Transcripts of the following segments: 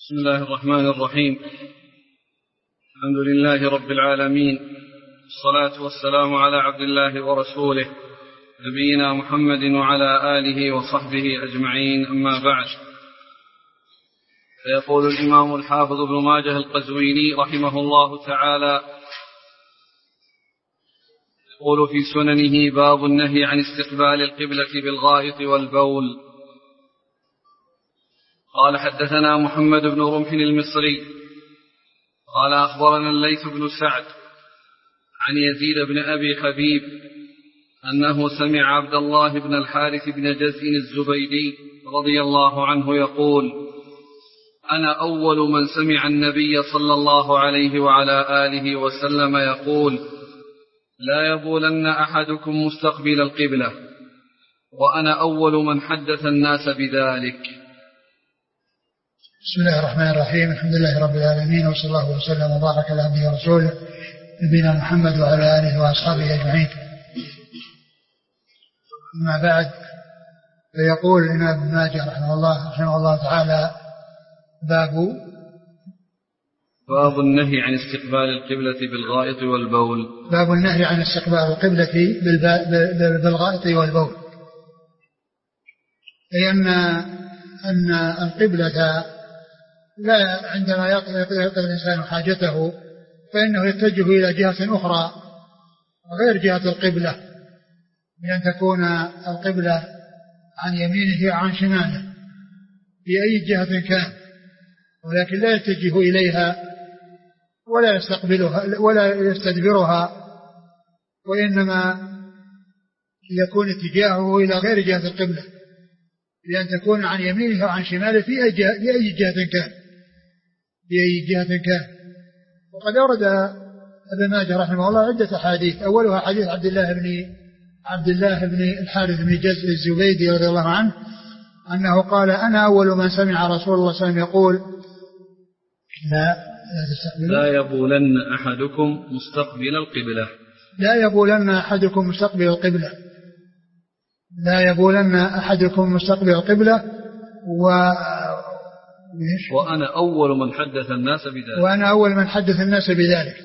بسم الله الرحمن الرحيم. الحمد لله رب العالمين، والصلاة والسلام على عبد الله ورسوله نبينا محمد وعلى آله وصحبه أجمعين، أما بعد. فيقول الإمام الحافظ ابن ماجه القزويني رحمه الله تعالى، يقول في سننه: باب النهي عن استقبال القبلة بالغائط والبول. قال: حدثنا محمد بن رمح المصري قال: أخبرنا الليث بن سعد عن يزيد بن أبي حبيب أنه سمع عبد الله بن الحارث بن جزء الزبيدي رضي الله عنه يقول: أنا أول من سمع النبي صلى الله عليه وعلى آله وسلم يقول: لا يبولن أحدكم مستقبل القبلة، وأنا أول من حدث الناس بذلك. بسم الله الرحمن الرحيم. الحمد لله رب العالمين، وصلى الله وسلم وبارك على عبده ورسوله نبينا محمد وعلى آله وأصحابه أجمعين. أما بعد، فيقول الإمام ابن ماجه رحمه الله تعالى: باب النهي عن استقبال القبلة بالغائط والبول. باب النهي عن استقبال القبلة بالغائط والبول، أي أن القبلة لا عندما يقضي الإنسان حاجته فإنه يتجه إلى جهة أخرى غير جهة القبلة، بأن تكون القبلة عن يمينه وعن شماله بأي جهة كان، ولكن لا يتجه إليها ولا يستقبلها ولا يستدبرها، وإنما يكون اتجاهه إلى غير جهة القبلة، بأن تكون عن يمينه وعن شماله في أي جهة كان. وقد أورد ابن ماجه رحمه الله عدة أحاديث، أولها حديث عبد الله بن الحارث بن جزء الزبيدي رضي الله عنه أنه قال: أنا أول من سمع رسول الله صلى الله عليه وسلم يقول: لا يبولن أحدكم مستقبل القبلة. لا يبولن أحدكم مستقبل القبلة، لا يبولن أحدكم مستقبل القبلة. وأنا أول من حدث الناس بذلك.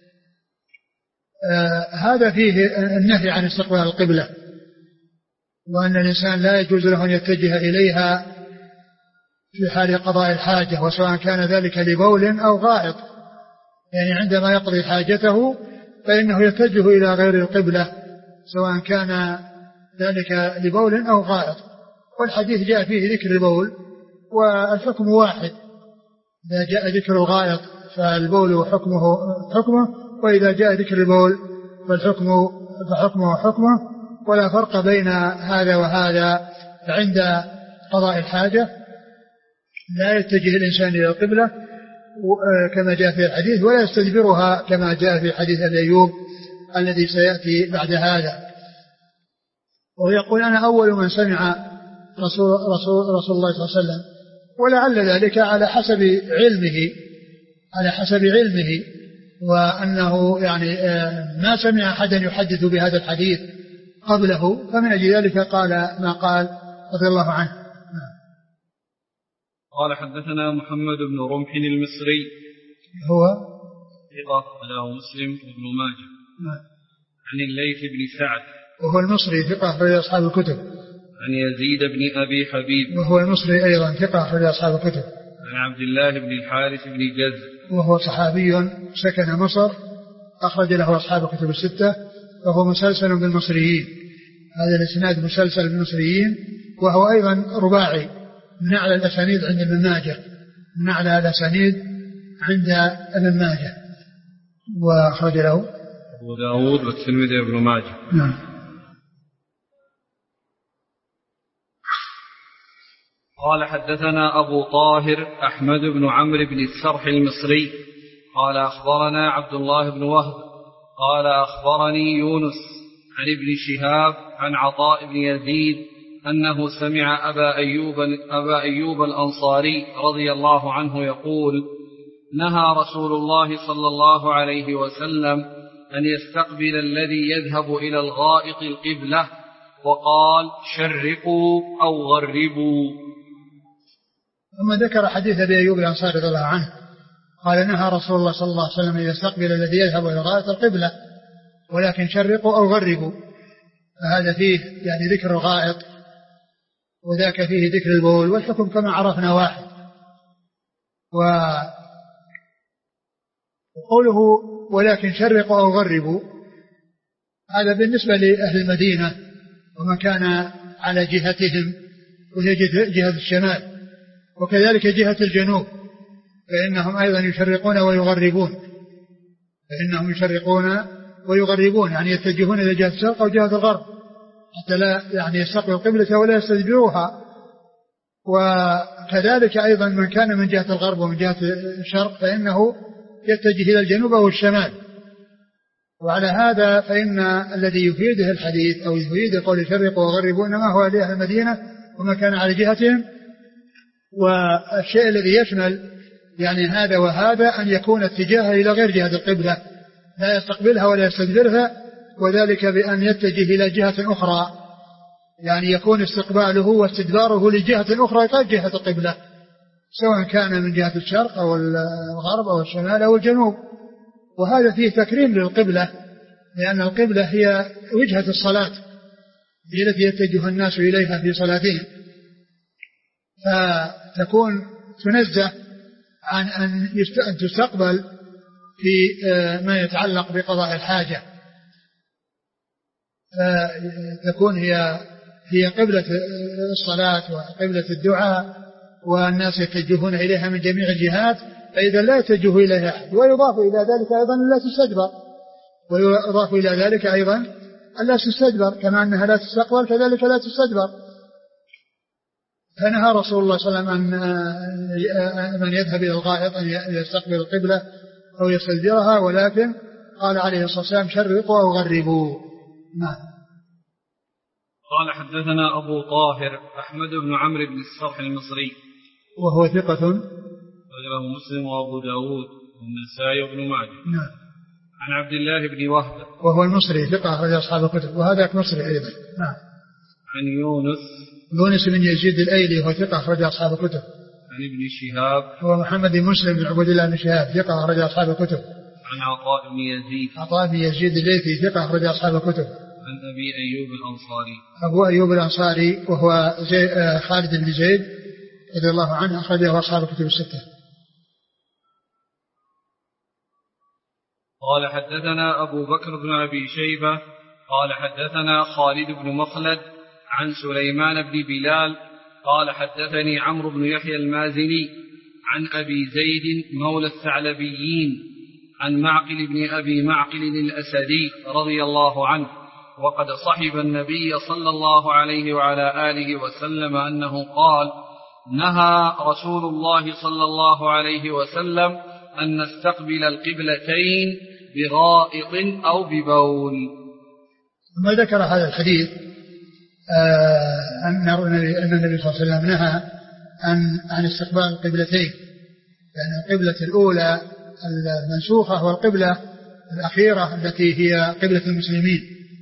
هذا فيه النهي عن استقبال القبلة، وأن الإنسان لا يجوز له أن يتجه إليها في حال قضاء الحاجة، وسواء كان ذلك لبول أو غائط، يعني عندما يقضي حاجته فإنه يتجه إلى غير القبلة سواء كان ذلك لبول أو غائط. والحديث جاء فيه ذكر البول والحكم واحد، إذا جاء ذكر الغائط فالبول حكمه، وإذا جاء ذكر البول فحكمه حكمه، ولا فرق بين هذا وهذا. عند قضاء الحاجة لا يتجه الإنسان إلى القبلة كما جاء في الحديث، ولا يستدبرها كما جاء في حديث أبي أيوب الذي سيأتي بعد هذا. ويقول: أنا أول من سمع رسول الله صلى الله عليه وسلم، ولعل ذلك على حسب علمه وأنه يعني ما سمع أحدا يحدث بهذا الحديث قبله، فمن أجل ذلك قال ما قال رضي الله عنه. قال: حدثنا محمد بن رمح المصري، هو ثقة له مسلم وابن ماجه، عن الليث بن سعد وهو المصري ثقة أخرج أصحاب الكتب، عن يزيد بن أبي حبيب وهو المصري أيضا ثقة أخرج أصحاب الكتب، عن عبد الله بن الحارث بن جزء وهو صحابي سكن مصر أخرج له أصحاب الكتب الستة، وهو مسلسل بالمصريين. هذا الإسناد مسلسل بالمصريين، وهو أيضا رباعي من أعلى الأسانيد عند ابن ماجه، من أعلى الأسانيد عند ابن ماجه، وأخرج له أبو داود والترمذي وابن ماجه. نعم. قال: حدثنا أبو طاهر أحمد بن عمرو بن السرح المصري قال: أخبرنا عبد الله بن وهب قال: أخبرني يونس عن ابن شهاب عن عطاء بن يزيد أنه سمع أبا أيوب الأنصاري رضي الله عنه يقول: نهى رسول الله صلى الله عليه وسلم أن يستقبل الذي يذهب إلى الغائط القبلة، وقال: شرقوا أو غربوا. ثم ذكر حديث أبي أيوب الأنصاري رضي الله عنه قال نهى رسول الله صلى الله عليه وسلم أن يستقبل الذي يذهب إلى غاية القبلة ولكن شرقوا أو غربوا. فهذا فيه يعني ذكر الغائط وذاك فيه ذكر البول، والحكم كما عرفنا واحد. وقوله ولكن شرقوا أو غربوا هذا بالنسبة لأهل المدينة ومن كان على جهتهم وهي جهة الشمال، وكذلك جهة الجنوب فإنهم أيضا يشرقون ويغربون يعني يتجهون إلى جهة الشرق أو جهة الغرب حتى لا يعني يستقبلوا القبلة ولا يستدبروها. وكذلك أيضا من كان من جهة الغرب ومن جهة الشرق فإنه يتجه إلى الجنوب أو الشمال. وعلى هذا فإن الذي يفيده الحديث أو يفيد قول يشرقوا ويغربوا إنما هو لأهل المدينة وما كان على جهتهم. والشيء الذي يشمل يعني هذا وهذا أن يكون اتجاهه إلى غير جهة القبلة لا يستقبلها ولا يستدبرها، وذلك بأن يتجه إلى جهة أخرى يعني يكون استقباله واستدباره لجهة أخرى غير جهة القبلة سواء كان من جهة الشرق أو الغرب أو الشمال أو الجنوب. وهذا فيه تكريم للقبلة لأن القبلة هي وجهة الصلاة هي التي يتجه الناس إليها في صلاتهم، فتكون تنزه عن أن تستقبل في ما يتعلق بقضاء الحاجة، فتكون هي قبلة الصلاة وقبلة الدعاء والناس يتجهون إليها من جميع الجهات، فإذا لا يتجه إليها أحد. ويضاف إلى ذلك أيضا لا تستدبر كما أنها لا تستقبل كذلك لا تستدبر. فنهى رسول الله صلى الله عليه وسلم أن من يذهب إلى الغائط أن يستقبل القبلة أو يستدبرها، ولكن قال عليه الصلاة والسلام شرقوا أو غربوا. نعم. قال حدثنا أبو طاهر أحمد بن عمرو بن الصرح المصري وهو ثقة رجله مسلم وأبو داود والنسائي وابن ماجه. نعم. عن عبد الله بن وهب وهو المصري ثقة أخرج أصحاب الكتب وهذا مصري أيضا. نعم. عن يونس بن يزيد الأيلي وهو ثقة أخرج أصحاب الكتب. عن ابن شهاب هو محمد بن مسلم بن عبد الله بن شهاب ثقة أخرج أصحاب الكتب. عن عطاء بن يزيد الليثي ثقة أخرج أصحاب الكتب. عن أبي أيوب الأنصاري أبو أيوب الأنصاري وهو خالد بن زيد رضي الله عنه أخرجه أصحاب الكتب الستة. قال حدثنا أبو بكر بن أبي شيبة قال حدثنا خالد بن مخلد عن سليمان بن بلال قال حدثني عمرو بن يحيى المازني عن أبي زيد مولى الثعلبيين عن معقل بن أبي معقل الأسدي رضي الله عنه وقد صحب النبي صلى الله عليه وعلى آله وسلم أنه قال نهى رسول الله صلى الله عليه وسلم أن نستقبل القبلتين بغائط أو ببول. ثم ذكر هذا الحديث أن النبي صلى الله عليه وسلم نهى عن استقبال القبلتين، يعني القبلة الأولى المنسوخة والقبلة الأخيرة التي هي قبلة المسلمين،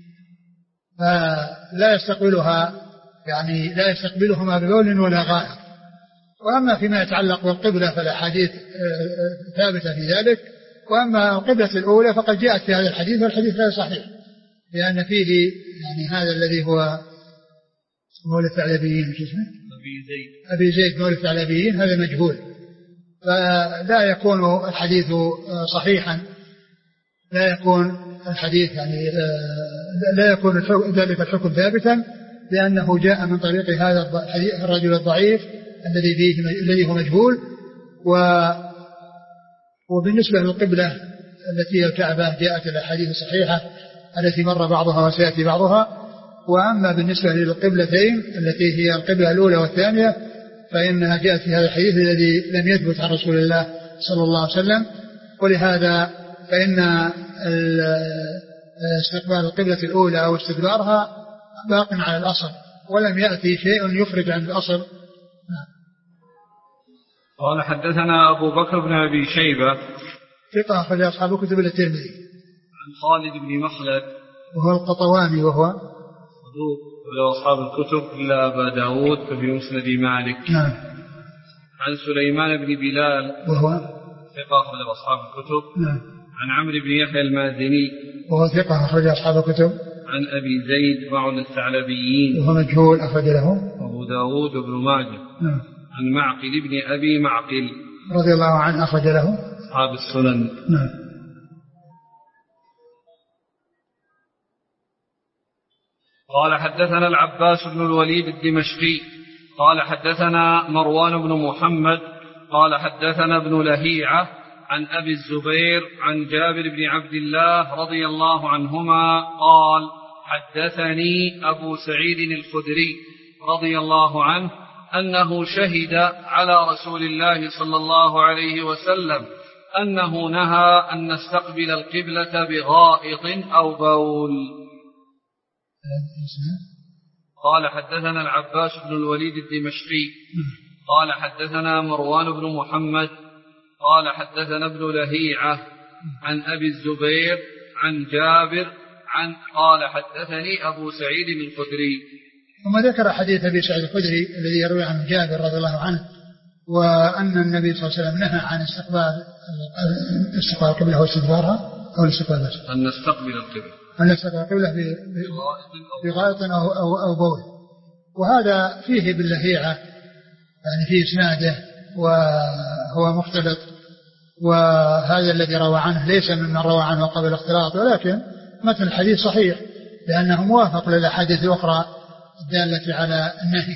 فلا يستقبلها يعني لا يستقبلهما ببول ولا غائط. وأما فيما يتعلق بالقبلة فالأحاديث ثابتة في ذلك، وأما القبلة الأولى فقد جاءت في هذا الحديث والحديث غير صحيح لأن فيه يعني هذا الذي هو مولى الثعلبيين أبي زيد مولى الثعلبيين هذا مجهول، فلا يكون الحديث صحيحا، لا يكون الحديث يعني لا يكون ذلك الحكم ثابتا لأنه جاء من طريق هذا الرجل الضعيف الذي هو مجهول. وبالنسبة للقبلة التي هي الكعبة جاءت الأحاديث الصحيحة التي مر بعضها وسيأتي بعضها. وأما بالنسبة للقبلتين التي هي القبلة الأولى والثانية فإنها جاءت في هذا الحديث الذي لم يثبت عن رسول الله صلى الله عليه وسلم، ولهذا فإن استقبال القبلة الأولى أو استدبارها باق على الأصل ولم يأتي شيء يخرج عن الأصل. قال حدثنا أبو بكر بن أبي شيبة ثقة أخرج أصحاب الكتب إلا الترمذي. عن خالد بن مخلد وهو القطواني وهو صدوق له أصحاب الكتب إلا أبا داود في مسند مالك. نعم. عن سليمان بن بلال وهو ثقة أخرج أصحاب الكتب. نعم. عن عمرو بن يحيى المازني وهو ثقة أخرج أصحاب الكتب. عن أبي زيد معن الثعلبيين وهو مجهول أخرج له أبو داود وابن ماجه. نعم. عن معقل بن أبي معقل رضي الله عنه أخرج له أصحاب السنن. نعم. قال حدثنا العباس بن الوليد الدمشقي قال حدثنا مروان بن محمد قال حدثنا ابن لهيعة عن أبي الزبير عن جابر بن عبد الله رضي الله عنهما قال حدثني أبو سعيد الخدري رضي الله عنه أنه شهد على رسول الله صلى الله عليه وسلم أنه نهى أن نستقبل القبلة بغائط أو بول. قال حدثنا العباس بن الوليد الدمشقي قال حدثنا مروان بن محمد قال حدثنا ابن لهيعة عن أبي الزبير عن جابر قال حدثني أبو سعيد الخدري. ثم ذكر حديث أبي سعيد الخدري الذي يروي عن جابر رضي الله عنه وأن النبي صلى الله عليه وسلم نهى عن استقبال القبلة واستدبارها أو الاستقبال بس أن نستقبل القبلة أن نستقبل القبلة بغائط أو بول. وهذا فيه باللهيعة يعني فيه إسناده وهو مختلط. وهذا الذي روى عنه ليس ممن روى عنه قبل الاختلاط ولكن متن الحديث صحيح لأنه موافق للأحاديث الأخرى الدالة على النهي.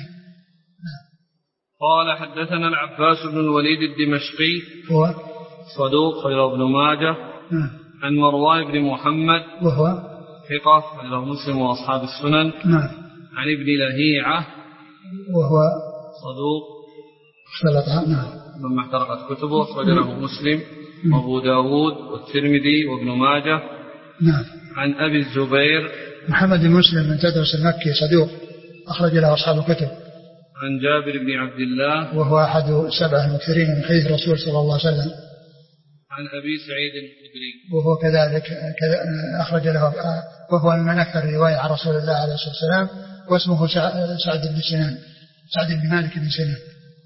قال حدثنا العباس بن الوليد الدمشقي هو صدوق خرج ابن ماجه. عن مروان بن محمد وهو ثقة خرج مسلم وأصحاب السنن. عن ابن لهيعة وهو صدوق اختلط ثم احترقت كتبه خرج له مسلم وأبو داود والترمذي وابن ماجه. عن أبي الزبير محمد بن مسلم من تدرس المكي صدوق أخرج له أصحاب الكتب. عن جابر بن عبد الله وهو أحد 7 المكثرين من حديث الرسول صلى الله عليه وسلم. عن أبي سعيد الخدري وهو كذلك أخرج له وهو من أكثر رواية عن رسول الله عليه الصلاة والسلام واسمه سعد بن مالك بن سنان.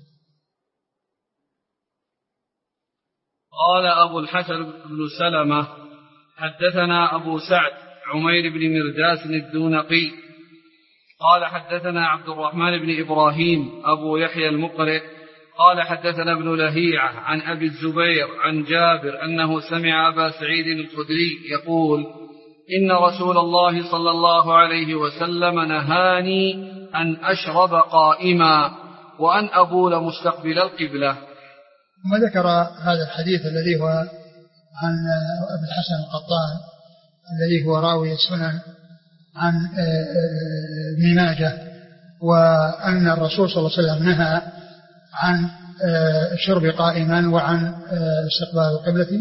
قال أبو الحسن بن سلمة حدثنا أبو سعد عمير بن مرداس الدونقي قال حدثنا عبد الرحمن بن إبراهيم أبو يحيى المقرئ قال حدثنا ابن لهيعة عن أبي الزبير عن جابر أنه سمع أبا سعيد الخدري يقول إن رسول الله صلى الله عليه وسلم نهاني أن أشرب قائما وأن أبول مستقبل القبلة. ثم ذكر هذا الحديث الذي هو عن أبي الحسن القطان الذي هو راوي السنن عن ابن ماجه وأن الرسول صلى الله عليه وسلم نهى عن الشرب قائما وعن استقبال القبلة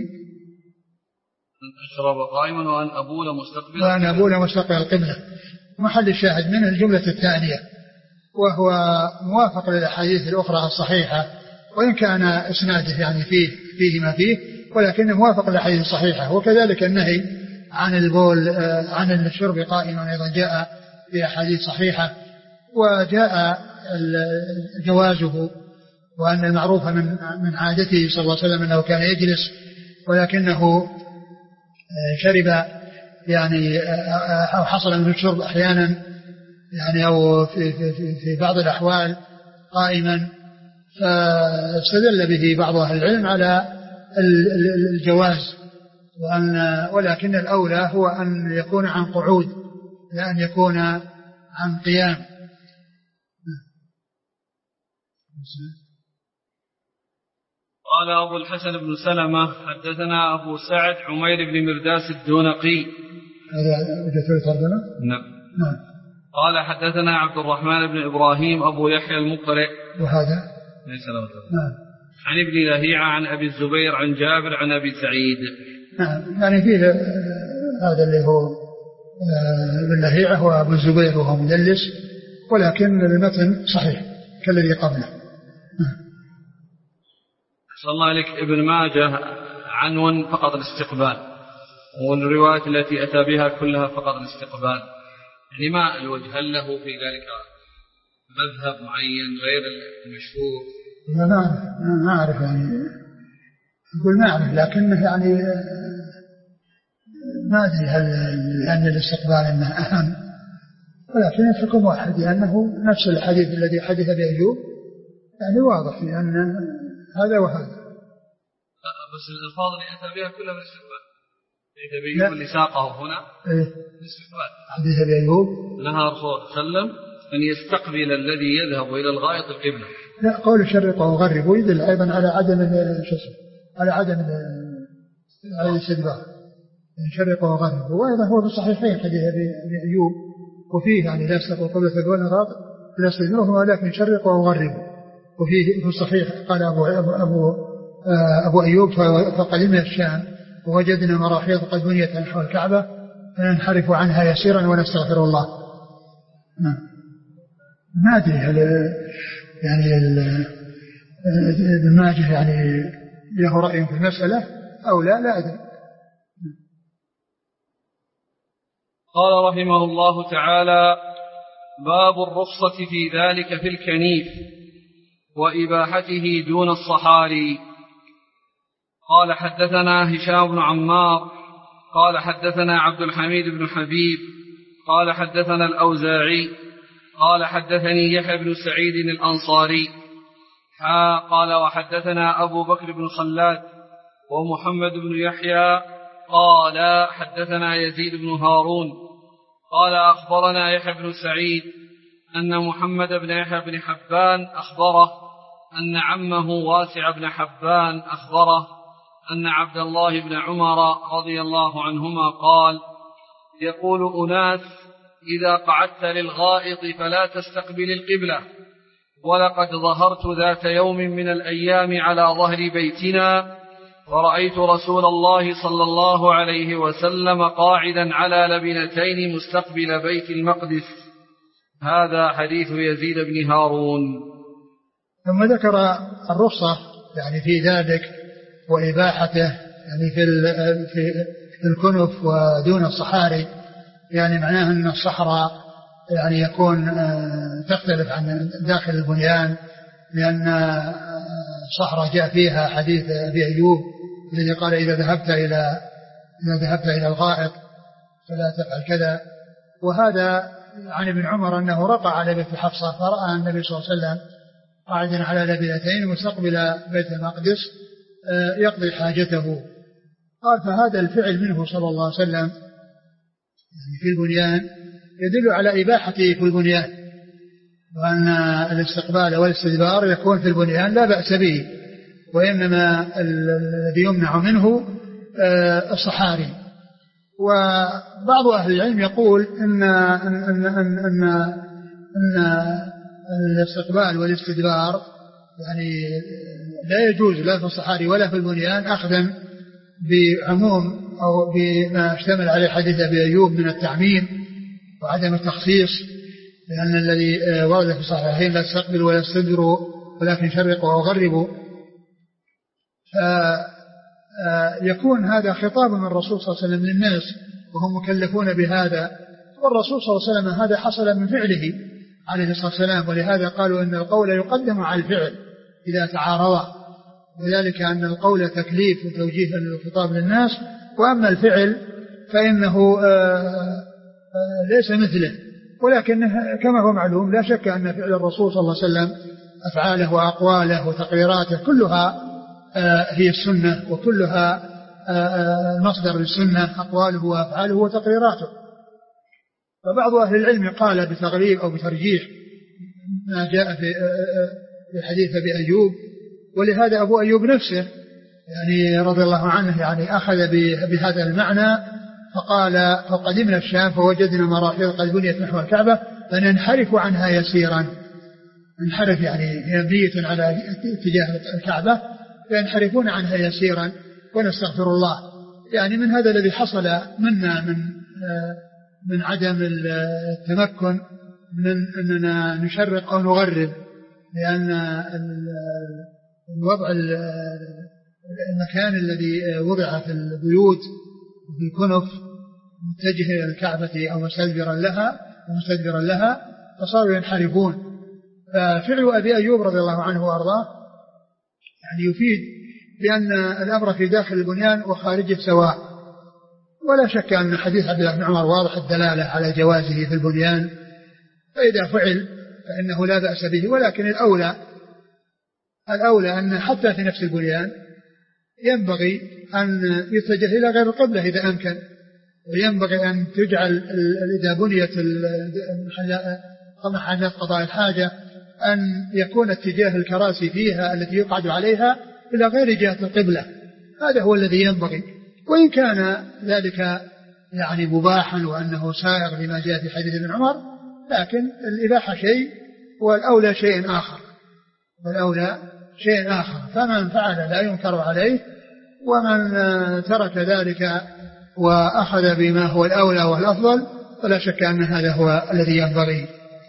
أشرب قائما وأن أبول مستقبل القبلة. محل الشاهد منه الجملة الثانية وهو موافق للأحاديث الأخرى الصحيحة وإن كان إسناده يعني فيه ما فيه ولكنه موافق للأحاديث الصحيحة. وكذلك النهي عن البول عن الشرب قائما أيضا جاء في أحاديث صحيحة وجاء جوازه وأن المعروف من عادته صلى الله عليه وسلم أنه كان يجلس ولكنه شرب يعني أو حصل من الشرب أحيانا يعني أو في بعض الأحوال قائما فاستدل به بعض أهل العلم على الجواز ولكن الأولى هو أن يكون عن قعود لا أن يكون عن قيام. قال أبو الحسن بن سلمة حدثنا أبو سعد عمير بن مرداس الدونقي نعم. قال حدثنا عبد الرحمن بن إبراهيم أبو يحيى المقرئ وهذا ليس له عن ابن لهيعة عن أبي الزبير عن جابر عن أبي سعيد. يعني فيه هذا اللي هو ابن لهيعة وأبو الزبير وهو مدلس ولكن المتن صحيح كالذي قبله. صلى الله عليك ابن ماجه عنون فقط الاستقبال والروايات التي أتى بها كلها فقط الاستقبال يعني ما الوجه هل له في ذلك مذهب معين غير المشهور ما أعرف يعني، أقول ما أعرف، لكنه يعني ما أدري هل لأن الاستقبال أنه أهم، ولكن الحكم واحد لأنه نفس الحديث الذي حدث بأيوب يعني واضح لأن هذا وهذا. بس الألفاظ اللي أتى بها كلها بالاستقبال. حديث بأيوب اللي ساقه هنا بالاستقبال. حديث بأيوب نهى الرسول صلى الله عليه وسلم أن يستقبل الذي يذهب إلى الغائط القبلة. لا، قول شرق وغرب ويدل أيضا على عدم على الاستدبار، شرق وغرب، وأيضا هو في الصحيحين حديث بأيوب وفيه يعني لا يستقبل قبلة ولا غائط لا يستدبره، ولكن شرق وغرب. وفيه في الصحيح قال أبو أيوب فقدمنا الشام ووجدنا مراحيض قد بنيت نحو الكعبة فننحرف عنها يسيرا ونستغفر الله. ما أدري هل يعني ابن ماجه يعني له رأي في المسألة أو لا أدري. قال رحمه الله تعالى: باب الرخصة في ذلك في الكنيف وإباحته دون الصحاري. قال حدثنا هشام بن عمار قال حدثنا عبد الحميد بن حبيب قال حدثنا الأوزاعي قال حدثني يحيى بن سعيد الأنصاري قال وحدثنا أبو بكر بن خلاد ومحمد بن يحيى قال حدثنا يزيد بن هارون قال أخبرنا يحيى بن سعيد أن محمد بن يحيى بن حبان أخبره أن عمه واسع بن حبان أخبره أن عبد الله بن عمر رضي الله عنهما قال: يقول أناس: إذا قعدت للغائط فلا تستقبل القبلة، ولقد ظهرت ذات يوم من الأيام على ظهر بيتنا فرأيت رسول الله صلى الله عليه وسلم قاعدا على لبنتين مستقبل بيت المقدس. هذا حديث يزيد بن هارون. ثم ذكر الرخصة يعني في ذلك وإباحته يعني في الكنف ودون الصحاري، يعني معناه أن الصحراء يعني يكون تختلف عن داخل البنيان، لأن الصحراء جاء فيها حديث أبي أيوب الذي قال: إذا ذهبت إلى الغائط فلا تفعل كذا. وهذا عن ابن عمر أنه رقى على بيت حفصة فرأى النبي صلى الله عليه وسلم قاعدا على لبنتين مستقبل بيت المقدس يقضي حاجته. قال: فهذا الفعل منه صلى الله عليه وسلم يعني في البنيان يدل على إباحته في البنيان، وأن الاستقبال والاستدبار يكون في البنيان لا بأس به، وإنما الذي يمنع منه الصحاري. وبعض أهل العلم يقول أن الاستقبال والاستدبار يعني لا يجوز لا في الصحاري ولا في البنيان، أخذا بعموم أو بما اشتمل عليه حديث أبي أيوب من التعميم وعدم التخصيص، لأن الذي ورد في الصحيحين: لا تستقبلوا ولا تستدبروا ولكن شرقوا وغربوا. يكون هذا خطاب من الرسول صلى الله عليه وسلم للناس وهم مكلفون بهذا، والرسول صلى الله عليه وسلم هذا حصل من فعله عليه الصلاة والسلام، ولهذا قالوا أن القول يقدم على الفعل إذا تعارضا، وذلك أن القول تكليف وتوجيه للخطاب للناس، وأما الفعل فإنه ليس مثله. ولكن كما هو معلوم لا شك أن فعل الرسول صلى الله عليه وسلم أفعاله وأقواله وتقريراته كلها هي السنة، وكلها مصدر للسنة، أقواله وأفعاله وتقريراته. فبعض أهل العلم قال بتغليب أو بترجيح ما جاء في حديث أبي أيوب، ولهذا أبو أيوب نفسه يعني رضي الله عنه يعني أخذ بهذا المعنى فقال: فقدمنا الشام فوجدنا مراحيض قد بنيت نحو الكعبة فننحرف عنها يسيرا. انحرف يعني مبنية على اتجاه الكعبة فينحرفون عنها يسيرا ونستغفر الله. يعني من هذا الذي حصل منا من عدم التمكن من أننا نشرق أو نغرب، لأن الوضع المكان الذي وضع في البيوت وفي الكنف متجه إلى الكعبة أو مستدبرا لها فصاروا ينحرفون. ففعل أبي أيوب رضي الله عنه وأرضاه يعني يفيد بأن الأمر في داخل البنيان وخارجه سواء. ولا شك أن حديث عبد الله بن عمر واضح الدلالة على جوازه في البنيان، فإذا فعل فإنه لا بأس به. ولكن الأولى أن حتى في نفس البنيان ينبغي أن يتجه إلى غير القبلة إذا أمكن، وينبغي أن تجعل إذا بنيت محلات قضاء الحاجة أن يكون اتجاه الكراسي فيها التي يقعد عليها إلى غير جهة القبلة. هذا هو الذي ينبغي، وإن كان ذلك يعني مباحا وأنه سائغ لما جاء في حديث ابن عمر، لكن الإباحة شيء والأولى شيء آخر. فمن فعل لا ينكر عليه، ومن ترك ذلك وأخذ بما هو الأولى والأفضل فلا شك أن هذا هو الذي ينبغي.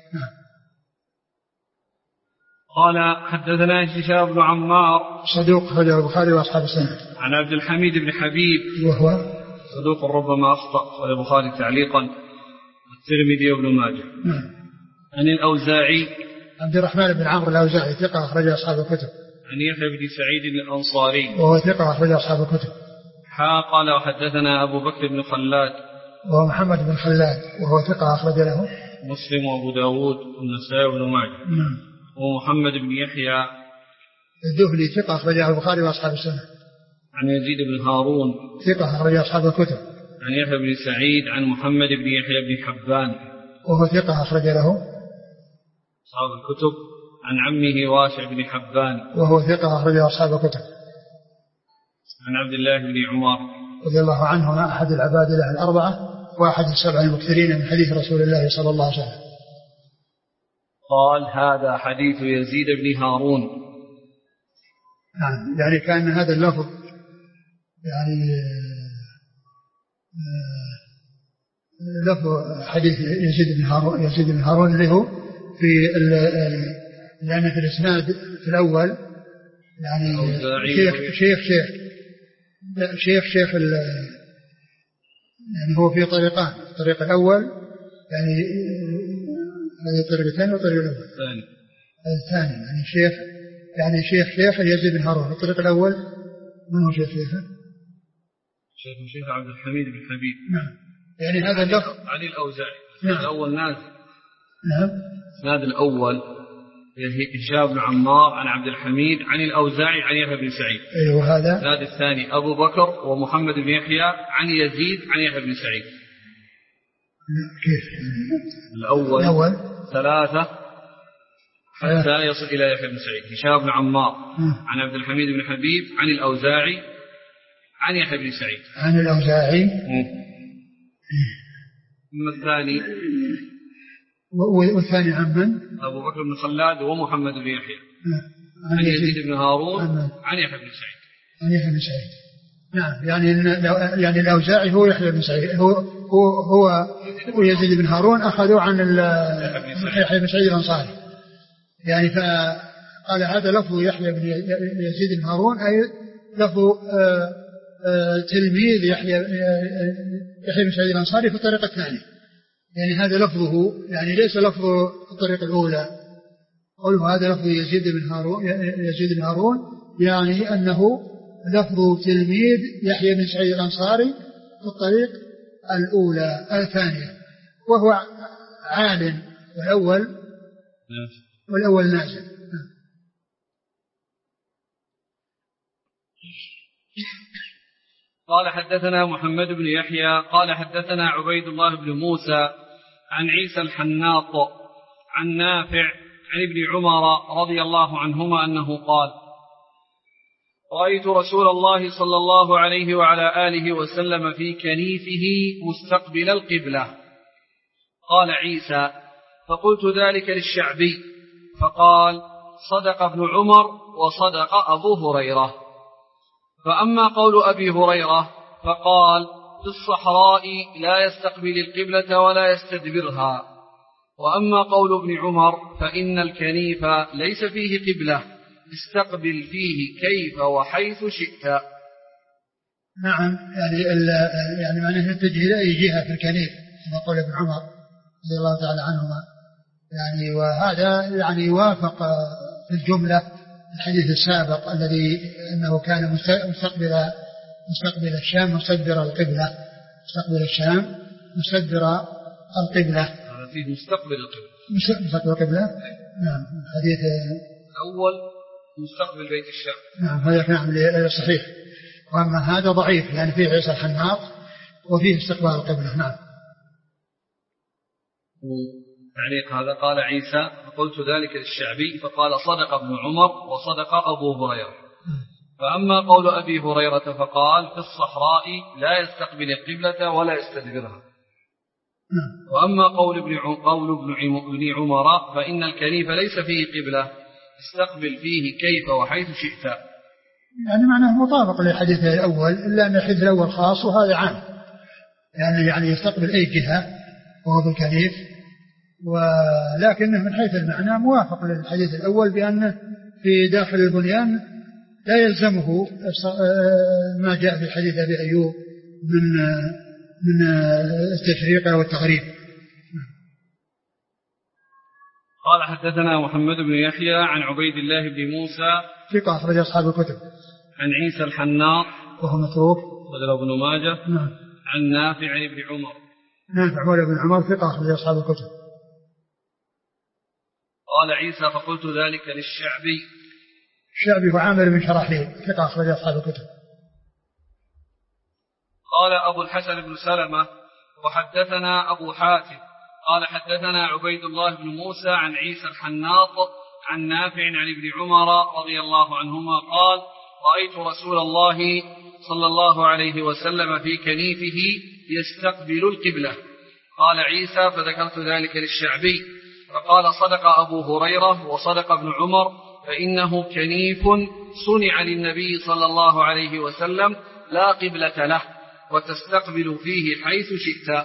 قال حدثنا هشام بن عمار صدوق أخرجه البخاري وأصحاب السنة. عن عبد الحميد بن حبيب وهو صدوق ربما أخطأ، والبخاري تعليقا والترمذي وابن ماجه. عن الأوزاعي عبد الرحمن بن عمرو الأوزاعي ثقة أخرجه أصحاب الكتب. عن يحيى بن سعيد الأنصاري وهو ثقة أخرجه أصحاب الكتب. قال وحدثنا أبو بكر بن خلاد وهو محمد بن خلاد وهو ثقة أخرج له مسلم وأبو داود والنسائي وابن ماجه. ومحمد بن يحيى الذهلي ثقة أخرجه البخاري وأصحاب السنة. عن يزيد بن هارون ثقة أخرجه أصحاب الكتب. عن يحيى بن سعيد عن محمد بن يحيى بن حبان وهو ثقة أخرج له أصحاب الكتب. عن عمه واشع بن حبان وهو ثقة أخرجه أصحاب الكتب. عن عبد الله بن عمر رضي الله عنهما أحد العباد له الأربعة وأحد السبع المكثرين من حديث رسول الله صلى الله عليه وسلم. قال هذا حديث يزيد بن هارون. نعم، يعني كان هذا اللفظ يعني لفظ حديث يزيد بن هارون له في لأن في الإسناد في الأول يعني شيخ يعني هو في طريقان. الطريق الأول يعني هذه الطريق الثاني والطريق الأول الثاني يعني شيخ يزيد بن هارون. الطريق الأول من هو شيخه؟ شيخ عبد الحميد بن حبيب. نعم، يعني هذا اللفظ عن الأوزاعي. نعم. الأول نازل. نعم. الإسناد الأول هشام بن عمار عن عبد الحميد عن الأوزاعي عن يحيى بن سعيد. أيوه هذا. الإسناد الثاني أبو بكر ومحمد بن يحيى عن يزيد عن يحيى بن سعيد. كيف؟ الأول ثلاثة حتى يصل إلى يحيى بن سعيد. هشام بن عمار عن عبد الحميد بن حبيب عن الأوزاعي عن يحيى بن سعيد. عن الأوزاعي. الثاني والثاني عن من؟ أبو بكر بن خلاد ومحمد بن يحيى عن يزيد بن هارون عن يحيى بن سعيد. عن يحيى بن سعيد. نعم، يعني الأوزاعي هو يحيى بن سعيد هو يزيد بن هارون أخذوا عن يحيى بن سعيد الأنصاري. يعني فقال هذا لفظ يحيى بن يزيد بن هارون أي لفظ تلميذ يحيى بن سعيد الأنصاري في الطريقة الثانية. يعني هذا لفظه يعني ليس لفظ الطريقة الأولى. قوله هذا لفظ يزيد بن هارون يعني أنه لفظ تلميذ يحيى بن سعيد الأنصاري في الطريق الأولى الثانية، وهو عال والأول نازل. قال حدثنا محمد بن يحيى قال حدثنا عبيد الله بن موسى عن عيسى الحناط عن نافع عن ابن عمر رضي الله عنهما أنه قال رأيت رسول الله صلى الله عليه وعلى آله وسلم في كنيفه مستقبل القبلة. قال عيسى فقلت ذلك للشعبي فقال صدق ابن عمر وصدق أبو هريرة. فأما قول أبي هريرة فقال في الصحراء لا يستقبل القبلة ولا يستدبرها. وأما قول ابن عمر فإن الكنيف ليس فيه قبلة استقبل فيه كيف وحيث شئت. نعم، يعني معناه يتجه إلى أي جهة في الكنيف كما قول ابن عمر رضي الله تعالى عنهما. يعني وهذا يعني يوافق في الجملة الحديث السابق الذي أنه كان مستقبل الشام مستدبر القبلة، مستقبل الشام مستدبر القبلة. فيه مستقبل القبلة. مستقبل القبلة. نعم. الحديث الأول مستقبل بيت الشام. نعم هذا نعم صحيح. وأما هذا ضعيف لأن فيه عيسى الحناط وفيه استقبال القبلة. نعم. تعليق هذا قال عيسى فقلت ذلك للشعبي فقال صدق ابن عمر وصدق أبو هريرة. فأما قول أبي هريرة فقال في الصحراء لا يستقبل القبلة ولا يستدبرها. وأما قول ابن عمر فإن الكنيف ليس فيه قبلة استقبل فيه كيف وحيث شئت. يعني معناه مطابق للحديث الأول إلا أن الحديث الأول خاص وهذا عام، يعني يستقبل أي جهة وهو بالكنيف، ولكنه من حيث المعنى موافق للحديث الأول بأنه في داخل البنيان لا يلزمه ما جاء في حديث أبي أيوب من التشريق والتغريب. قال حدثنا محمد بن يحيى عن عبيد الله بن موسى ثقة أخرج أصحاب الكتب. عن عيسى الحناط وهو متروك وله ابن ماجه. نعم. عن نافع عن ابن عمر. نافع مولى بن عمر ثقة أخرج أصحاب الكتب. قال عيسى فقلت ذلك للشعبي. الشعبي هو عامر بن شراحيل ثقة أخرج أصحاب الكتب. قال أبو الحسن بن سلمة وحدثنا أبو حاتم قال حدثنا عبيد الله بن موسى عن عيسى الحناط عن نافع عن ابن عمر رضي الله عنهما قال رأيت رسول الله صلى الله عليه وسلم في كنيفه يستقبل القبلة. قال عيسى فذكرت ذلك للشعبي فقال صدق أبو هريرة وصدق ابن عمر فإنه كنيف صنع للنبي صلى الله عليه وسلم لا قبلة له وتستقبل فيه حيث شئت.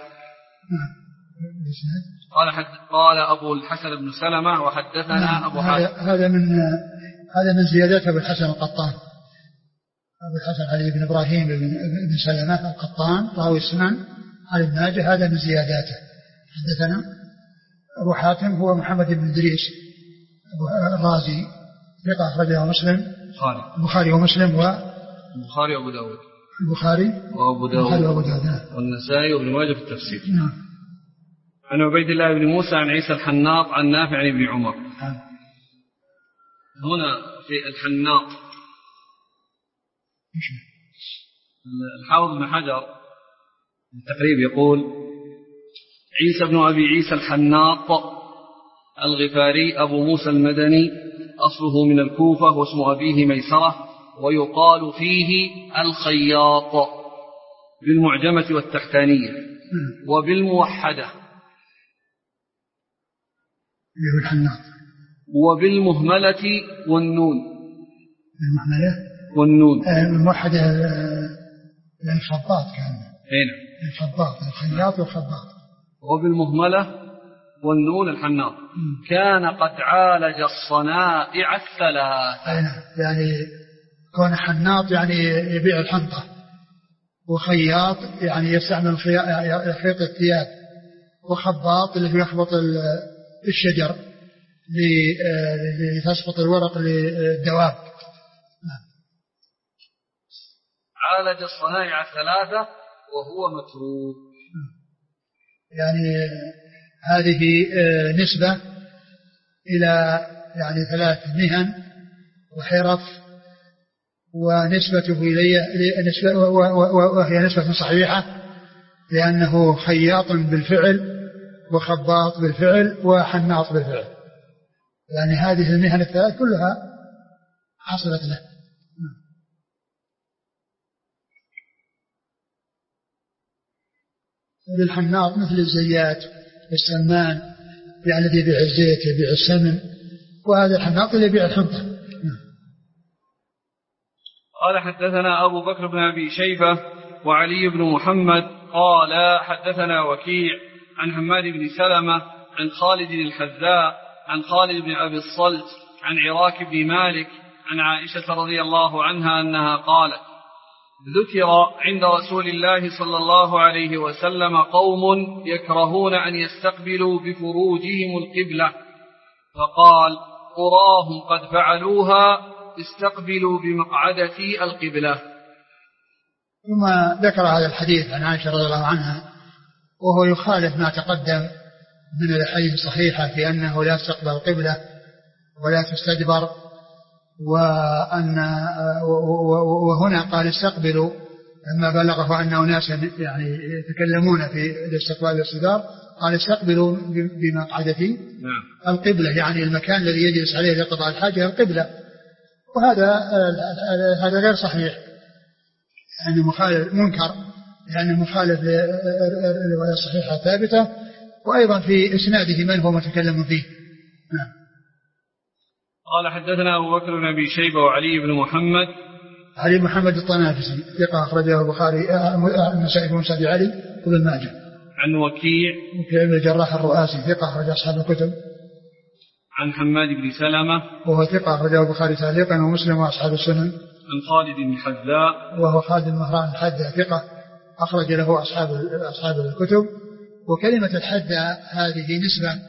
قال أبو الحسن بن سلمة وحدثنا أبو حاتم. هذا من زيادات أبو الحسن القطان. أبو الحسن علي بن إبراهيم بن سلمة القطان راوي السنن على ابن ماجه هذا من زياداته. حدثنا أبو حاتم هو محمد بن إدريس الرازي ثقة أخرجه مسلم البخاري ومسلم البخاري وأبو داود البخاري وأبو داود والنسائي وابن ماجه في التفسير. نعم. عن عبيد الله بن موسى عن عيسى الحناط عن نافع عن ابن عمر. هنا في الحناط الحافظ بن حجر التقريب يقول عيسى بن أبي عيسى الحناط الغفاري أبو موسى المدني أصله من الكوفة واسم أبيه ميسرة ويقال فيه الخياط بالمعجمة والتحتانية وبالموحدة وبالمهملة والنون. المهملة والنون الموحدة الخباط كان هنا الخباط الخياط والخباط. وبالمهملة والنون الحناط. كان قد عالج الصنائع الثلاث. يعني كون حناط يعني يبيع الحنطة وخياط يعني يستعمل خيط الثياب وخباط اللي يخبط الشجر لتسقط الورق للدواب. عالج الصنائع الثلاثة وهو متروك. يعني هذه نسبة إلى يعني 3 مهن وحرف ونسبته إليه وهي نسبة صحيحة لأنه خياط بالفعل وخباط بالفعل وحناط بالفعل. يعني هذه المهن الثلاث كلها حصلت له. الحناط مثل الزيات السمان يعني الذي يبيع الزيت يبيع السمن، وهذا الحناط اللي يبيع الحنطة. قال حدثنا أبو بكر بن أبي شيبة وعلي بن محمد قال حدثنا وكيع عن حماد بن سلمة عن خالد الحذاء عن خالد بن أبي الصلت عن عراك بن مالك عن عائشة رضي الله عنها أنها قالت ذكر عند رسول الله صلى الله عليه وسلم قوم يكرهون أن يستقبلوا بفروجهم القبلة فقال أراهم قد فعلوها استقبلوا بمقعدتي القبلة. ثم ذكر هذا الحديث عن عائشة رضي الله عنها وهو يخالف ما تقدم من الحديث الصحيحة في أنه لا يستقبل القبلة ولا تستدبر، وهنا قال استقبلوا لما بلغه أن أناسا يعني يتكلمون في الاستقبال والاستدبار قال استقبلوا بمقعدتي القبلة، يعني المكان الذي يجلس عليه لقضاء الحاجة القبلة. وهذا غير صحيح، يعني مخالف منكر، يعني مخالف للرواية الصحيحة الثابتة، وأيضا في إسناده من هو متكلم فيه. قال حدثنا أبو بكر بن أبي شيبة وعلي بن محمد. علي محمد الطنافسي ثقة أخرجه البخاري النسائي بن سعد علي وابن ماجه. عن وكيع بن الجراح الرؤاسي ثقة أخرج أصحاب الكتب. عن حماد بن سلمة وهو ثقة أخرجه البخاري تعليقا ومسلم وأصحاب السنن. عن خالد بن الحذاء وهو خالد بن مهران الحذاء ثقة أخرج له أصحاب الكتب. وكلمة الحذاء هذه نسبة،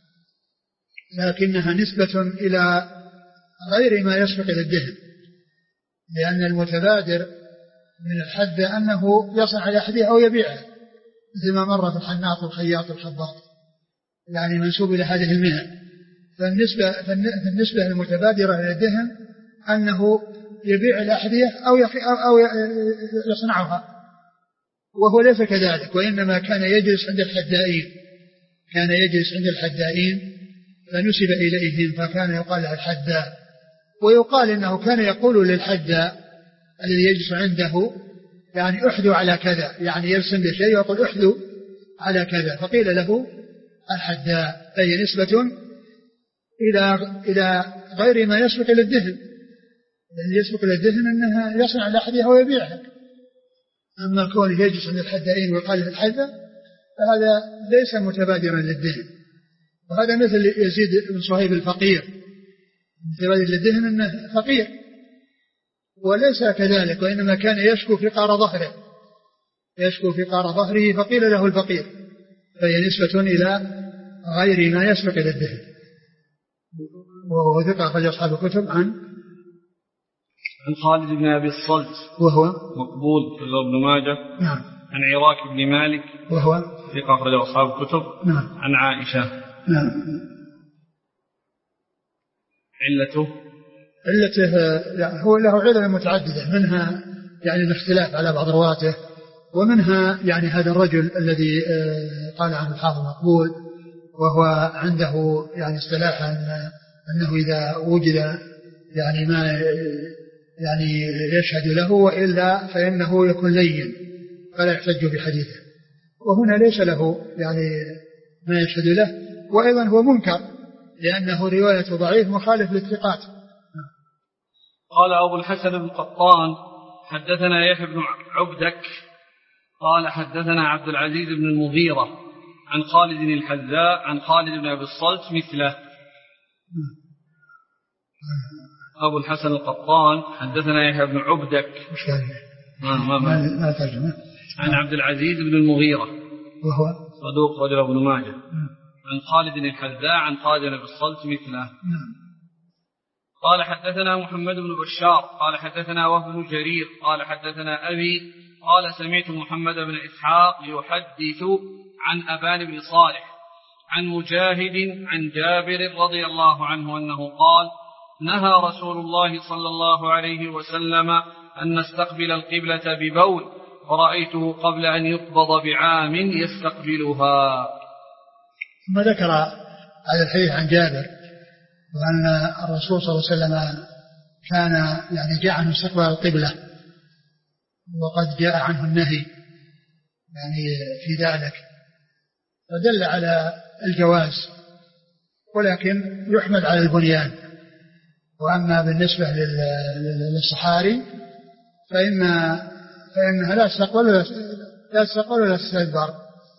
لكنها نسبة إلى غير ما يسبق إلى الدهن، لأن المتبادر من الحذاء أنه يصنع لأحده أو يبيعه، مثل ما مر في الحناط والخياط والخباط، يعني منسوب إلى هذه المهن. فالنسبة المتبادرة إلى الدهن أنه يبيع الأحذية أو يصنعها، وهو ليس كذلك، وإنما كان يجلس عند الحدائين فنسب إليهم فكان يقال له الحداء. ويقال إنه كان يقول للحداء الذي يجلس عنده يعني احذوا على كذا، يعني يرسم بشيء ويقول احذوا على كذا، فقيل له الحداء، فهي نسبة إلى غير ما يسبق إلى الدهن، الذي يسبق إلى الدهن أنها يصنع الأحذية ويبيعها. أما كونه يجلس عند الحدائين ويقال له الحداء فهذا ليس متبادرا للدهن. وهذا مثل يزيد بن صهيب الفقير، متبادر للدهن أنه فقير، وليس كذلك، وإنما كان يشكو فقار ظهره فقيل له الفقير، فهي نسبة إلى غير ما يسبق إلى الدهن. وهو ثقة أخرج أصحاب الكتب عن خالد بن أبي الصلت وهو مقبول في ابن ماجه. نعم. عن عراك بن مالك وهو ثقة أخرج أصحاب الكتب. نعم. عن عائشة. نعم. علته يعني هو له علل متعددة، منها يعني الاختلاف على بعض رواته، ومنها يعني هذا الرجل الذي قال عنه الحافظ مقبول، وهو عنده يعني اصطلاحا أنه إذا وجد يعني ما يعني يشهد له وإلا فإنه يكون لين فلا يحتج بحديثه، وهنا ليس له يعني ما يشهد له، وأيضا هو منكر لأنه رواية ضعيف مخالف للثقات. قال أبو الحسن بن قطان حدثنا يحيى بن عبدك قال حدثنا عبد العزيز بن المغيرة عن خالد الحذاء عن خالد بن أبي الصلت مثله. أبو الحسن القطان حدثنا يحيى بن عبدك ما ترجمه عن عبد العزيز بن المغيرة وهو صدوق رجل ابن ماجه عن خالد الحذاء عن خالد بن أبي الصلت مثله. قال حدثنا محمد بن بشار قال حدثنا وهب بن جرير قال حدثنا أبي قال سمعت محمد بن إسحاق يحدث عن أبان بن صالح عن مجاهد عن جابر رضي الله عنه أنه قال نهى رسول الله صلى الله عليه وسلم أن نستقبل القبلة ببول، ورأيته قبل أن يقبض بعام يستقبلها. ثم ذكر هذا الحديث عن جابر وأن الرسول صلى الله عليه وسلم كان يعني جاء عنه استقبال القبلة، وقد جاء عنه النهي يعني في ذلك، فدل على الجواز، ولكن يحمل على البنيان. وأما بالنسبة للصحاري فإنها لا تستقبل ولا تستدبر.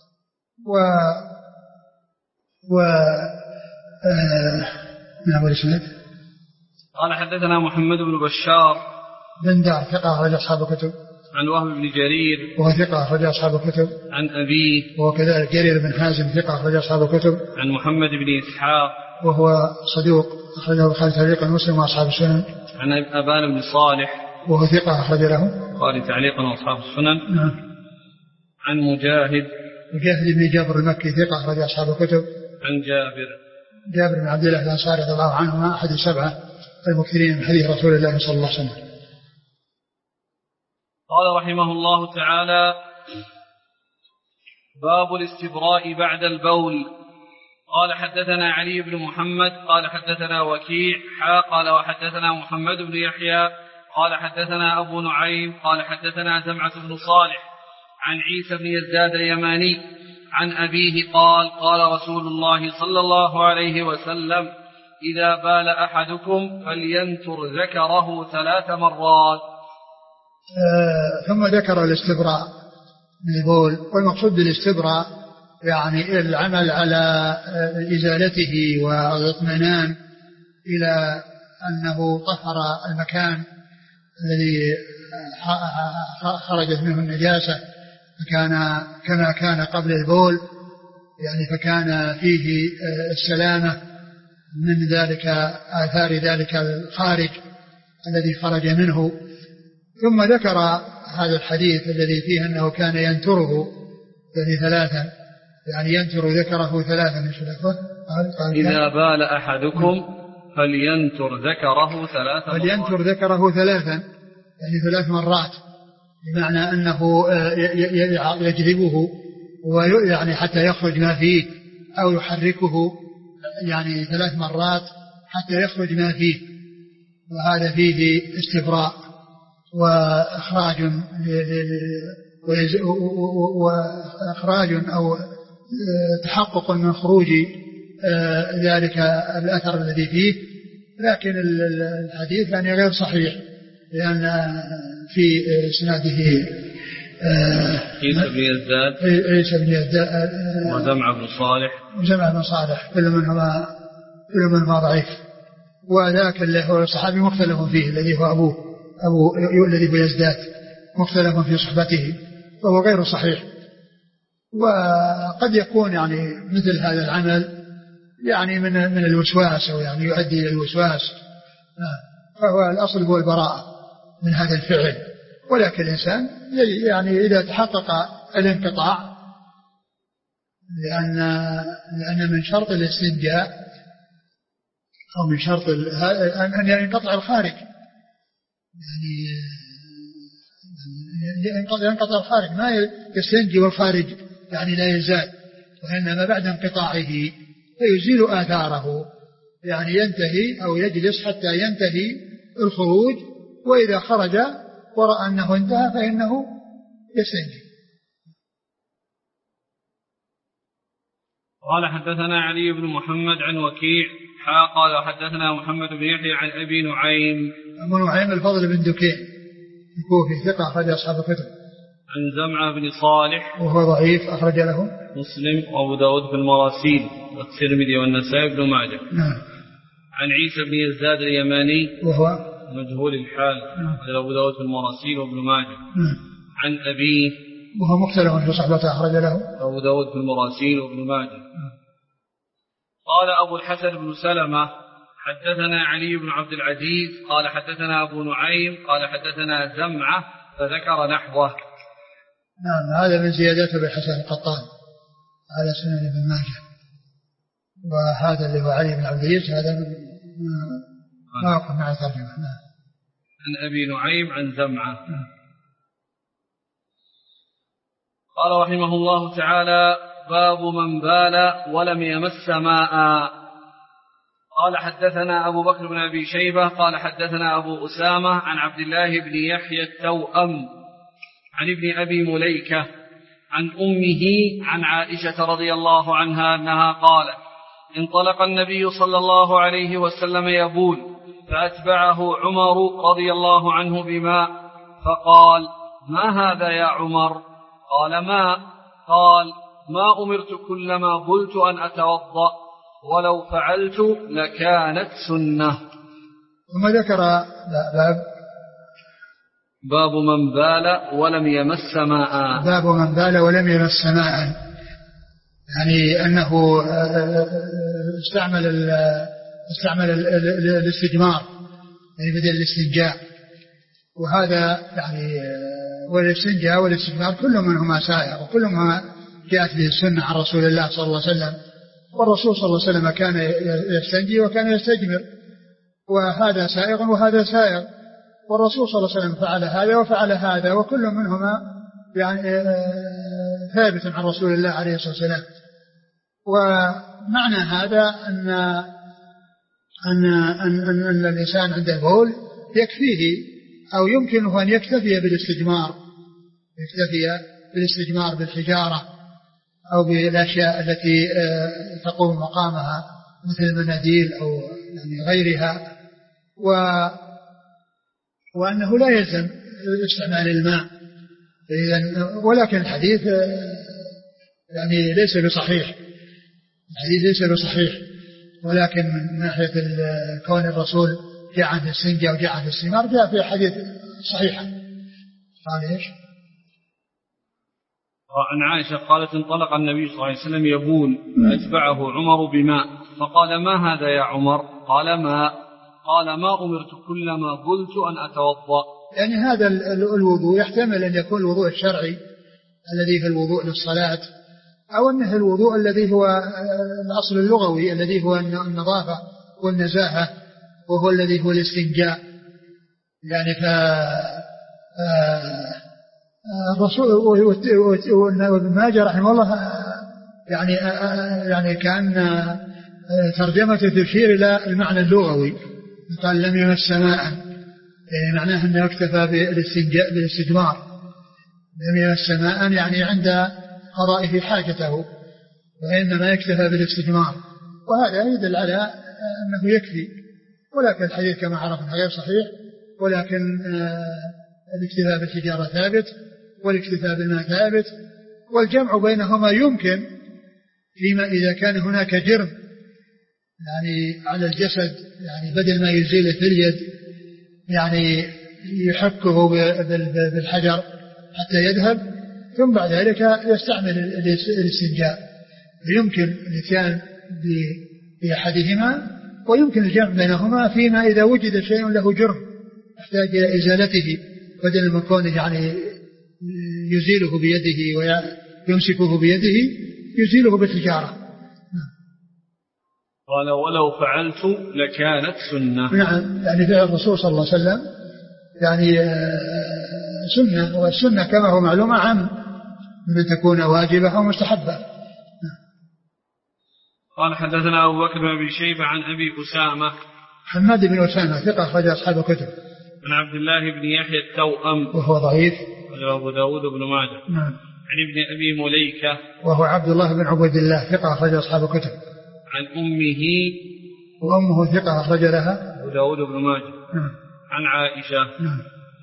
نعم. الاسناد قال حدثنا محمد بن بشار بن دار ثقة أخرج أصحاب الكتب عن وهب بن جرير وهو ثقة أخرج أصحاب الكتب عن أبيه وهو كذلك جرير بن حازم ثقة أخرج أصحاب الكتب عن محمد بن إسحاق وهو صدوق أخرجه البخاري تعليقا ومسلم وأصحاب السنن. عن أبان بن صالح وهو ثقة أخرج له البخاري تعليقا وأصحاب السنن. نعم. عن مجاهد بن جابر المكي ثقة أخرج أصحاب الكتب. عن جابر بن عبد الله الأنصاري رضي الله عنهما أحد السبعة المكثرين من حديث رسول الله صلى الله عليه وسلم. قال رحمه الله تعالى: باب الاستبراء بعد البول. قال حدثنا علي بن محمد قال حدثنا وكيع قال وحدثنا محمد بن يحيى قال حدثنا أبو نعيم قال حدثنا زمعة بن صالح عن عيسى بن يزداد اليماني عن أبيه قال: قال رسول الله صلى الله عليه وسلم: إذا بال أحدكم فلينتر ذكره 3 مرات. ثم ذكر الاستبراء من البول، والمقصود بالاستبراء يعني العمل على إزالته والاطمئنان إلى أنه طهر المكان الذي خرجت منه النجاسة، فكان كما كان قبل البول، يعني فكان فيه السلامة من ذلك آثار ذلك الخارج الذي خرج منه. ثم ذكر هذا الحديث الذي فيه أنه كان ينتره يعني 3، يعني ينتر ذكره 3 من شلفه. إذا بال أحدكم فلينتر ذكره 3 مرات. فلينتر ذكره 3 يعني 3 مرات، بمعنى أنه يجذبه ويعني حتى يخرج ما فيه، أو يحركه يعني 3 مرات حتى يخرج ما فيه، وهذا فيه استبراء وإخراج أو تحقق من خروج ذلك الأثر الذي فيه. لكن الحديث يعني غير صحيح، لأن في سناده عيسى بن يزداد وزمع بن صالح كل منهما ضعيف، وذاك اللي هو الصحابي مختلف فيه الذي هو أبو الذي بيزداد مختلف في صحبته، فهو غير صحيح. وقد يكون يعني مثل هذا العمل يعني من الوسواس، أو يعني يؤدي إلى الوسواس، فهو الأصل هو البراءة من هذا الفعل. ولكن الإنسان يعني إذا تحقق الانقطاع، لأن من شرط الاستنجاء أو من شرط أن ينقطع الخارج، يعني ينقطع الخارج، ما يستنجي والخارج يعني لا يزال، وإنما بعد انقطاعه فيزيل آثاره، يعني ينتهي أو يجلس حتى ينتهي الخروج، وإذا خرج ورأى أنه انتهى فإنه يستنجي. قال حدثنا علي بن محمد عن وكيع قال حدثنا محمد بن يحيى عن أبي نعيم. أبو نعيم الفضل بن دكين الكوفي ثقة أخرج أصحاب الكتب. عن زمعة بن صالح وهو ضعيف أخرج له مسلم وأبو داود في المراسيل والترمذي والنسائي بن ماجه. نعم. عن عيسى بن يزداد اليماني وهو مجهول الحال. نعم. أبو داود في المراسيل وابن ماجه. نعم. عن أبيه وهو مختلف في صحبته أخرج له أبو داود في المراسيل وابن ماجه. نعم. قال أبو الحسن بن سلمة حدثنا علي بن عبد العزيز قال حدثنا أبو نعيم قال حدثنا زمعة فذكر نحوه. نعم. هذا من زيادات أبي الحسن القطان على سنن ابن ماجه، وهذا اللي هو علي بن عبد العزيز هذا ما أقول مع ترجمة. عن أبي نعيم عن زمعة. قال رحمه الله تعالى: باب من بال ولم يمس ماء. قال حدثنا أبو بكر بن أبي شيبة قال حدثنا أبو أسامة عن عبد الله بن يحيى التوأم عن ابن أبي مليكة عن أمه عن عائشة رضي الله عنها أنها قالت: انطلق النبي صلى الله عليه وسلم يبول، فأتبعه عمر رضي الله عنه بماء، فقال: ما هذا يا عمر؟ قال: ماء. قال: ما أمرت كلما بلت أن أتوضأ، ولو فعلت لكانت سنة. ثم ذكر باب من بال ولم يمس ماء. باب من بال ولم يمس ماء، يعني أنه استعمل استعمل الاستجمار يعني بدل الاستنجاء. وهذا يعني والاستنجاء والاستجمار كل منهما سائغ وكل منهما جاءت به السنة عن رسول الله صلى الله عليه وسلم. والرسول صلى الله عليه وسلم كان يستنجي وكان يستجمر، وهذا سائغ وهذا سائغ، والرسول صلى الله عليه وسلم فعل هذا وفعل هذا، وكل منهما يعني ثابت عن رسول الله عليه الصلاة والسلام. ومعنى هذا أن الإنسان عند البول يكفيه أو يمكنه أن يكتفي بالاستجمار بالحجارة أو بالأشياء التي تقوم مقامها مثل المناديل أو يعني غيرها، وأنه لا يلزم استعمال الماء. ولكن الحديث يعني ليس بصحيح، ولكن من ناحية كون الرسول جاء عن السنجة وجاء عن السمار جاء في حديث صحيحة. قال ايش؟ وعن عائشة قالت انطلق النبي صلى الله عليه وسلم يبول أتبعه عمر بماء فقال ما هذا يا عمر؟ قال ماء. قال ما أمرت كلما قلت أن أتوضأ. يعني هذا الوضوء يحتمل أن يكون الوضوء الشرعي الذي هو الوضوء للصلاة، أو أنه الوضوء الذي هو الأصل اللغوي الذي هو النظافة والنزاهة، وهو الذي هو الاستنجاء. يعني الرسول وابن ماجه رحمه الله يعني كان ترجمته تشير إلى المعنى اللغوي، قال لم يمس ماء، يعني معناه أنه اكتفى بالاستجمار. لم يمس ماء يعني عند قضائه حاجته، وإنما يكتفى بالاستجمار، وهذا يدل على أنه يكفي. ولكن الحديث كما عرفنا غير صحيح، ولكن الاكتفاء بالحجارة ثابت والاكتفاء بالماء ثابت، والجمع بينهما يمكن فيما إذا كان هناك جرم يعني على الجسد، يعني بدل ما يزيله في اليد يعني يحكه بالحجر حتى يذهب، ثم بعد ذلك يستعمل الاستنجاء. يمكن الاتيان بأحدهما، ويمكن الجمع بينهما فيما إذا وجد شيء له جرم يحتاج إلى إزالته، بدل من كونه يعني يزيله بيده ويمسكه بيده يزيله بالحجارة. قال ولو فعلت لكانت سنة. نعم، يعني فعل الرسول صلى الله عليه وسلم يعني سنة، والسنة كما هو معلوم عام من أن تكون واجبة أو مستحبة. قال حدثنا أبو بكر بن أبي شيبة عن أبي أسامة حماد بن أسامة ثقة أخرج أصحاب الكتب. عن عبد الله بن يحيى التوأم وهو ضعيف أبو داود بن ماجه. نعم. عن ابن أبي مليكة وهو عبد الله بن عبيد الله ثقة أخرج أصحاب الكتب. عن أمه وأمه ثقة أخرج لها أبو داود بن ماجه. نعم. عن عائشة. نعم.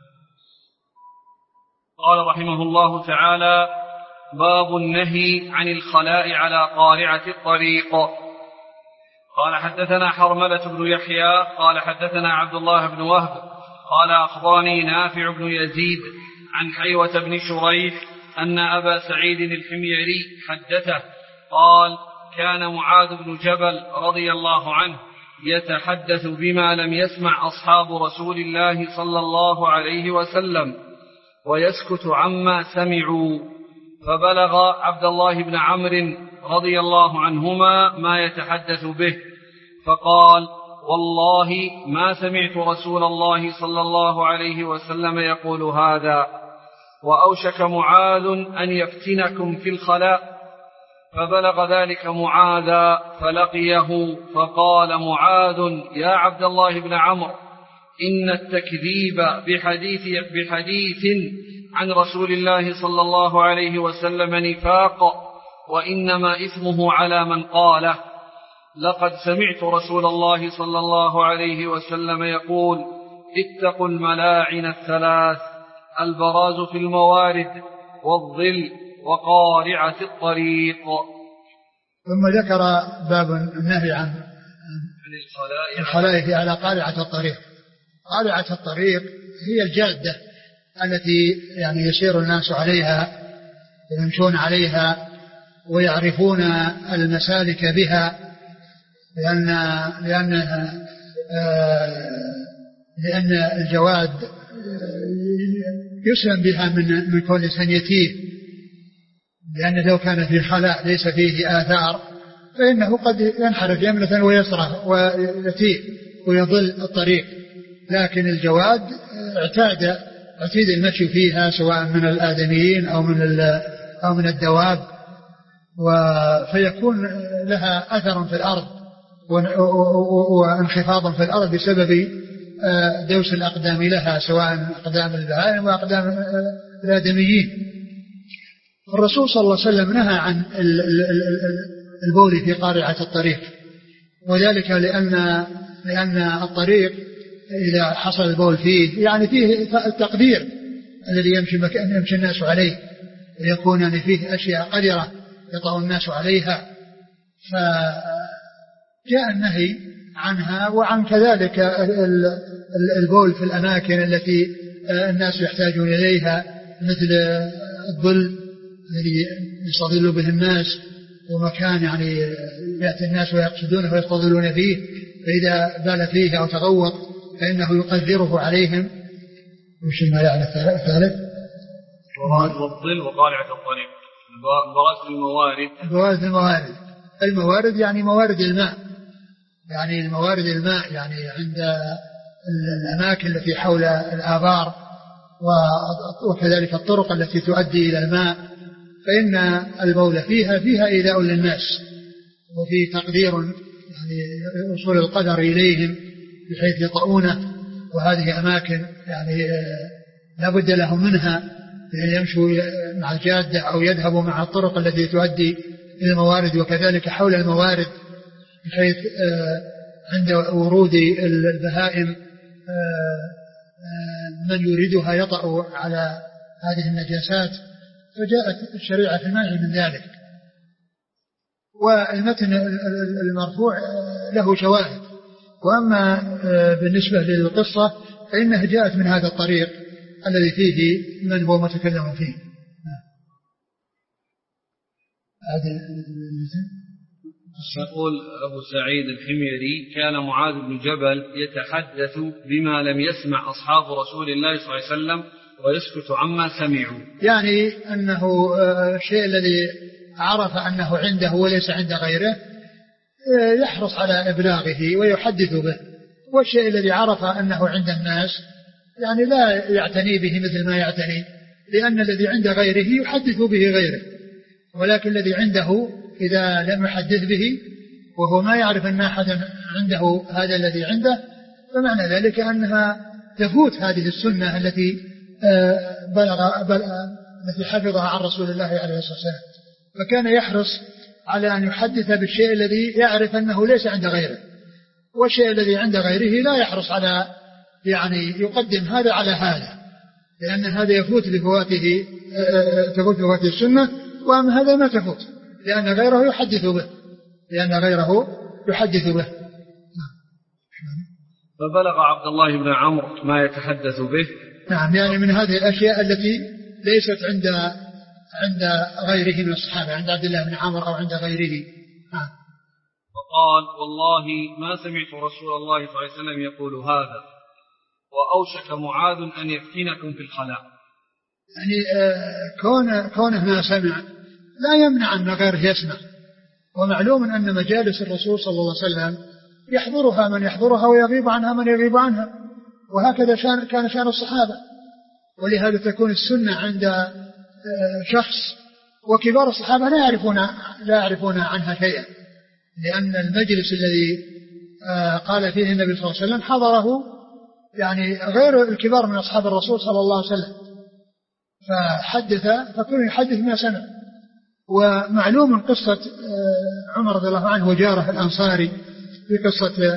قال رحمه الله تعالى باب النهي عن الخلاء على قارعة الطريق. قال حدثنا حرملة بن يحيى قال حدثنا عبد الله بن وهب قال أخبرني نافع بن يزيد عن حيوة بن شريح أن أبا سعيد الحميري حدثه قال كان معاذ بن جبل رضي الله عنه يتحدث بما لم يسمع أصحاب رسول الله صلى الله عليه وسلم ويسكت عما سمعوا، فبلغ عبد الله بن عمرو رضي الله عنهما ما يتحدث به، فقال والله ما سمعت رسول الله صلى الله عليه وسلم يقول هذا، وأوشك معاذ أن يفتنكم في الخلاء. فبلغ ذلك معاذ فلقيه فقال معاذ يا عبد الله بن عمرو إن التكذيب بحديث عن رسول الله صلى الله عليه وسلم نفاق، وإنما إثمه على من قاله. لقد سمعت رسول الله صلى الله عليه وسلم يقول اتقوا الملاعن الثلاث: البراز في الموارد والظل وقارعة الطريق. ثم ذكر باب النهي عن الخلاء على قارعة الطريق. قارعة الطريق هي الجادة التي يعني يسير الناس عليها ويمشون عليها ويعرفون المسالك بها، لأن الجواد يسلم بها من كل إنسان يتيه، لأن لو كان في خلاء ليس فيه آثار فإنه قد ينحرف يمنة ويسرى ويتيه ويضل الطريق، لكن الجواد اعتاد المشي فيها سواء من الآدميين أو من الدواب، فيكون لها أثر في الأرض وانخفاض في الأرض بسبب دوس الأقدام لها، سواء أقدام البهائم وأقدام الآدميين. الرسول صلى الله عليه وسلم نهى عن البول في قارعة الطريق، وذلك لأن الطريق إذا حصل البول فيه يعني فيه التقدير الذي يمشي الناس عليه، ويكون يعني فيه أشياء قذرة يطأ الناس عليها، فجاء النهي عنها. وعن كذلك البول في الأماكن التي الناس يحتاجون إليها، مثل الظل الذي يستظل به الناس، ومكان يعني يأتي الناس ويقصدونه ويستظلون فيه، فإذا بال فيه أو تغوط فإنه يقدره عليهم. وش المعنى الثالث؟ والظل وقارعة الطريق. الموارد يعني موارد الماء، يعني الموارد الماء يعني عند الأماكن التي حول الآبار، وكذلك الطرق التي تؤدي إلى الماء، فإن البول فيها إيذاء للناس، وفي تقدير يعني وصول القدر إليهم بحيث يطؤونه، وهذه أماكن يعني لا بد لهم منها، يمشوا مع الجادة أو يذهبوا مع الطرق التي تؤدي إلى الموارد، وكذلك حول الموارد بحيث عند ورود البهائم من يريدها يطأ على هذه النجاسات، فجاءت الشريعة في المنع من ذلك. والمتن المرفوع له شواهد، وأما بالنسبة للقصة فإنها جاءت من هذا الطريق الذي فيه من هو متكلم فيه. يقول أبو سعيد الحميري: كان معاذ بن جبل يتحدث بما لم يسمع أصحاب رسول الله صلى الله عليه وسلم ويسكت عما سمعوا، يعني أنه الشيء الذي عرف أنه عنده وليس عند غيره يحرص على إبلاغه ويحدث به، والشيء الذي عرف أنه عند الناس يعني لا يعتني به مثل ما يعتني، لأن الذي عند غيره يحدث به غيره، ولكن الذي عنده إذا لم يحدث به وهو ما يعرف أن أحدا عنده هذا الذي عنده، فمعنى ذلك أنها تفوت هذه السنة التي التي حفظها عن رسول الله عليه الصلاة والسلام. فكان يحرص على أن يحدث بالشيء الذي يعرف أنه ليس عند غيره، والشيء الذي عند غيره لا يحرص على يعني يقدم هذا على هذا، لأن هذا تفوت بفواته السنة، وأما هذا ما تفوت لأن غيره يحدث به. فبلغ عبد الله بن عمرو ما يتحدث به. نعم، يعني من هذه الأشياء التي ليست عند غيره من الصحابة، عند عبد الله بن عمرو أو عند غيره. وقال: والله ما سمعت رسول الله صلى الله عليه وسلم يقول هذا، وأوشك معاذ أن يفتنكم في الخلاء. يعني كونه ما سمع لا يمنع أن غيره يسمع، ومعلوم أن مجالس الرسول صلى الله عليه وسلم يحضرها من يحضرها ويغيب عنها من يغيب عنها، وهكذا كان شأن الصحابة. ولهذا تكون السنة عند شخص، وكبار الصحابة لا يعرفون عنها شيئا، لأن المجلس الذي قال فيه النبي صلى الله عليه وسلم حضره يعني غير الكبار من أصحاب الرسول صلى الله عليه وسلم، فكل يحدث ما سمع. ومعلوم قصة عمر رضي الله عنه وجاره الأنصاري في قصة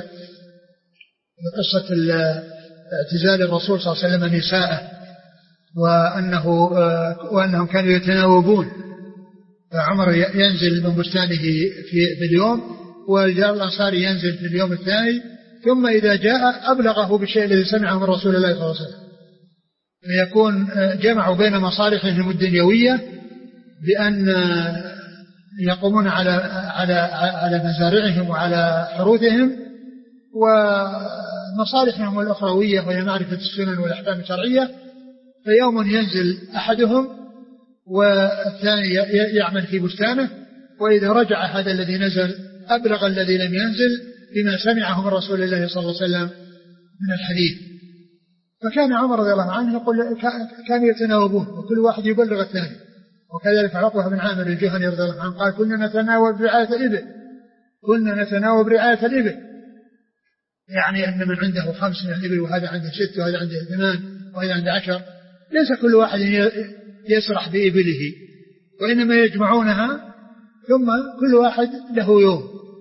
اعتزال الرسول صلى الله عليه وسلم نساءه، وأنهم كانوا يتناوبون، فعمر ينزل من بستانه في اليوم، والجار الأنصاري ينزل في اليوم الثاني، ثم إذا جاء أبلغه بالشيء الذي سمعه من رسول الله صلى الله عليه وسلم، فيكون جمعوا بين مصالحهم الدنيوية بأن يقومون على مزارعهم وعلى حروثهم ومصالحهم الأخروية وهي معرفة السنن والأحكام الشرعية. فيوم ينزل أحدهم والثاني يعمل في بستانه، وإذا رجع هذا الذي نزل أبلغ الذي لم ينزل بما سمعه من رسول الله صلى الله عليه وسلم من الحديث. فكان عمر رضي الله عنه يقول كانوا يتناوبون وكل واحد يبلغ الثاني. وكذلك عقبة بن عامر الجهني رضي الله عنه قال كنا نتناوب رعاية الإبل، يعني أن من عنده 5 من الإبل وهذا عنده 6 وهذا عنده 8 وهذا عنده 10. ليس كل واحد يسرح بإبله، وإنما يجمعونها ثم كل واحد له يوم،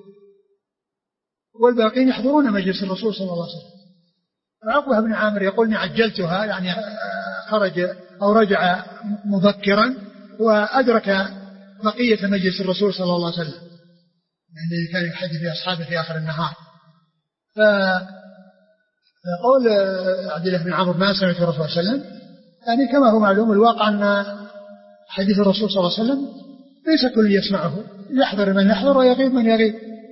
والباقين يحضرون مجلس الرسول صلى الله عليه وسلم. عقبة بن عامر يقول إني عجلتها، يعني خرج أو رجع مبكرا وأدرك بقية مجلس الرسول صلى الله عليه وسلم، يعني كان يحدث بأصحابه في آخر النهار. فقول عبد الله بن عمرو ما سمعت الرسول صلى الله عليه وسلم، يعني كما هو معلوم الواقع أن حديث الرسول صلى الله عليه وسلم ليس كل يسمعه، يحضر من يحضر ويغيب من يغيب.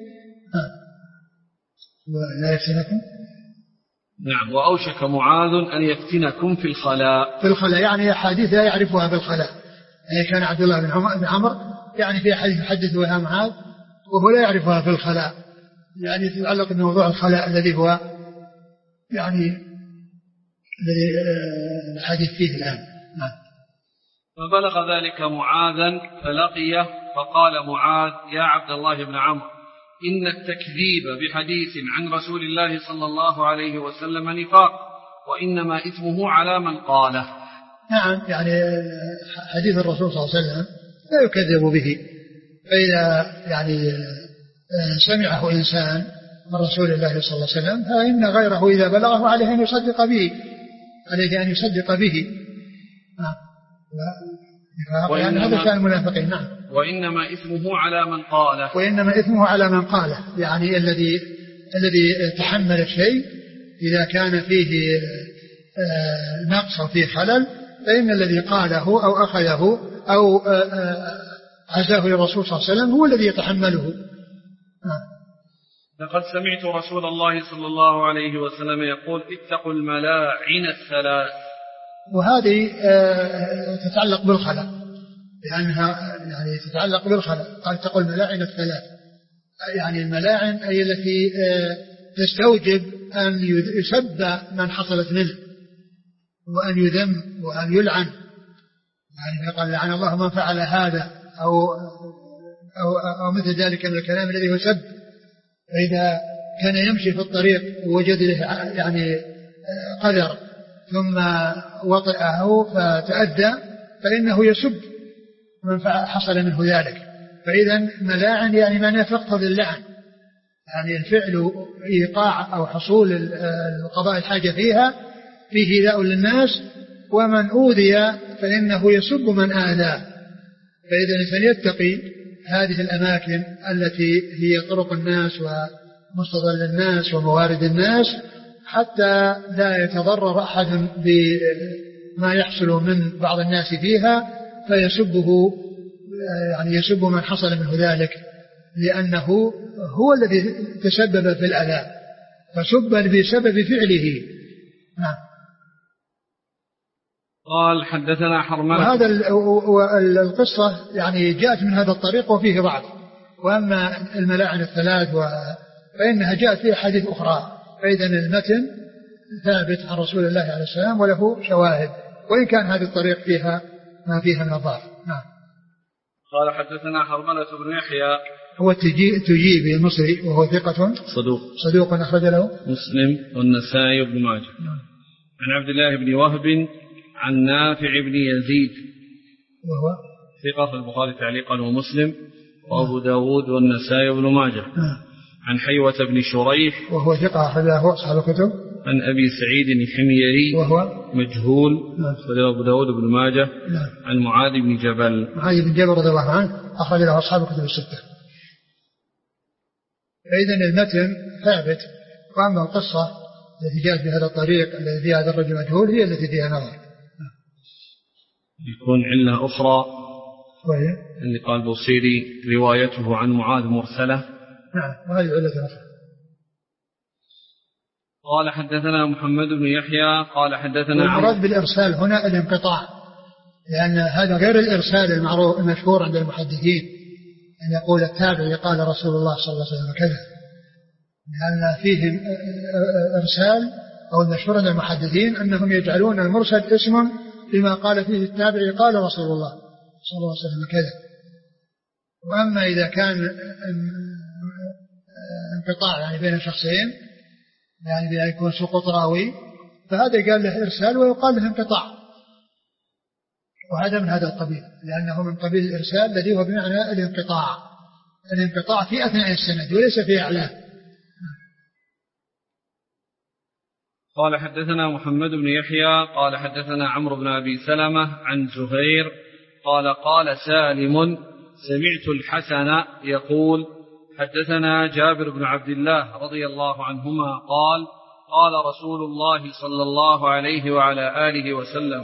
ولا يفتنكم. نعم. وأوشك معاذ أن يفتنكم في الخلاء، يعني أحاديث لا يعرفها في الخلاء. يعني كان عبد الله بن عمرو يعني في أحاديث يحدث بها معاذ وهو لا يعرفها في الخلاء، يعني يتعلق بموضوع الخلاء الذي هو يعني الذي الحديث فيه الآن. نعم. فبلغ ذلك معاذا فلقيه فقال معاذ يا عبد الله بن عمرو إن التكذيب بحديث عن رسول الله صلى الله عليه وسلم نفاق، وإنما إثمه على من قاله. نعم، يعني حديث الرسول صلى الله عليه وسلم لا يكذب به، فإذا يعني سمعه إنسان من رسول الله صلى الله عليه وسلم فإن غيره إذا بلغه عليه أن يصدق به. وإن هذا شأن المنافقين. نعم. وإنما إثمه على من قاله، يعني الذي تحمل الشيء إذا كان فيه نقص أو فيه خلل، فإن الذي قاله أو أخذه أو عزاه للرسول صلى الله عليه وسلم هو الذي يتحمله. لقد سمعت رسول الله صلى الله عليه وسلم يقول اتقوا الملاعن الثلاث. وهذه تتعلق بالخلق، لأنها يعني تتعلق بالخلق. قال اتقوا الملاعن الثلاث، يعني الملاعن أي التي تستوجب أن يسب من حصلت منه وأن يذم وأن يلعن. يعني قال لعن الله من فعل هذا أو مثل ذلك من الكلام الذي هو سب. فإذا كان يمشي في الطريق ووجد له يعني قدر ثم وطئه فتأذى فإنه يسب من حصل منه ذلك. فإذا ملاعن يعني معناه تقتضي اللعن، يعني الفعل إيقاع أو حصول قضاء الحاجة فيها فيه إيذاء للناس، ومن أوذي فإنه يسب من آذاه. فإذا الإنسان يتقي هذه الأماكن التي هي طرق الناس ومستظل الناس وموارد الناس، حتى لا يتضرر أحد بما يحصل من بعض الناس فيها فيسبه، يعني يسب من حصل منه ذلك، لأنه هو الذي تسبب في الأذى فسب بسبب فعله. نعم. قال حدثنا حرملة. وهذا القصة يعني جاءت من هذا الطريق وفيه ضعف. وأما الملاعن الثلاث فإنها جاءت في أحاديث أخرى، فإذا المتن ثابت عن رسول الله عليه السلام وله شواهد، وإن كان هذه الطريق فيها ما فيها من الضعف. نعم. قال حدثنا حرملة بن يحيى هو التجيبي المصري وهو ثقة صدوق أخرج له مسلم والنسائي وابن ماجه. عن عبد الله بن وهب عن نافع بن يزيد وهو ثقة في البخاري تعليقا ومسلم وأبو داود والنسائي وابن ماجه. عن حيوة بن شريح وهو ثقة أخرجه أصحاب الكتب. عن أبي سعيد الحميري وهو مجهول أخرجه أبو داود وابن ماجه. عن معاذ بن جبل رضي الله عنه أخرج له أصحاب الكتب الستة. فإذا المتن ثابت، وأما القصة التي جاءت بهذا الطريق الذي فيها هذا الرجل مجهول هي التي فيها نظر. يكون علة أخرى اللي قال بوصيري روايته عن معاذ مرسلة. نعم وهذه علة. قال حدثنا محمد بن يحيى قال حدثنا المراد بالإرسال هنا الانقطاع، لأن هذا غير الإرسال المعروف المشهور عند المحدثين أن يقول التابعي قال رسول الله صلى الله عليه وسلم كذا، لأن فيهم إرسال أو المشهور عند المحدثين أنهم يجعلون المرسل اسم لما قال فيه التابعي قال رسول الله صلى الله عليه وسلم كذا. وأما إذا كان انقطاع يعني بين شخصين يعني بأن يكون سقوط راوي فهذا قال له إرسال ويقال له انقطاع، وهذا من هذا القبيل لأنه من قبيل الإرسال الذي هو بمعنى الانقطاع في أثناء السند وليس في أعلاه. قال حدثنا محمد بن يحيى قال حدثنا عمرو بن أبي سلمة عن زهير قال سالم سمعت الحسن يقول حدثنا جابر بن عبد الله رضي الله عنهما قال رسول الله صلى الله عليه وعلى آله وسلم.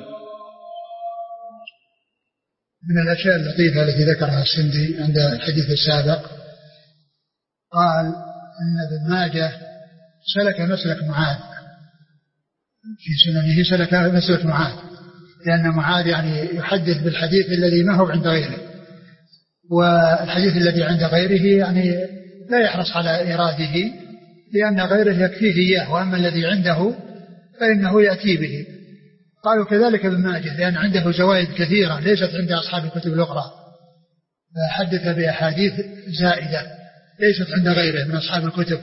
من الأشياء اللطيفة التي ذكرها السندي عند الحديث السابق قال إن ابن ماجه سلك مسلك معاذ في سننه، سلك مسلك معاذ لأن معاذ يعني يحدث بالحديث الذي ما هو عند غيره، والحديث الذي عند غيره يعني لا يحرص على إراده لأن غيره يكفيه إياه، وأما الذي عنده فإنه يأتي به. قالوا كذلك ابن ماجه لأن عنده زوائد كثيرة ليست عند أصحاب الكتب الأخرى، فحدث بأحاديث زائدة ليست عند غيره من أصحاب الكتب،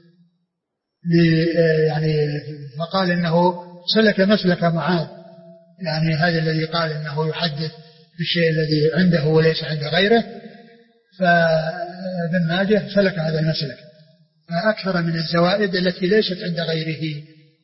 يعني فقال إنه سلك مسلك معاذ، يعني هذا الذي قال إنه يحدث بالشيء الذي عنده وليس عند غيره، فابن ماجه سلك هذا المسلك فأكثر من الزوائد التي ليست عند غيره.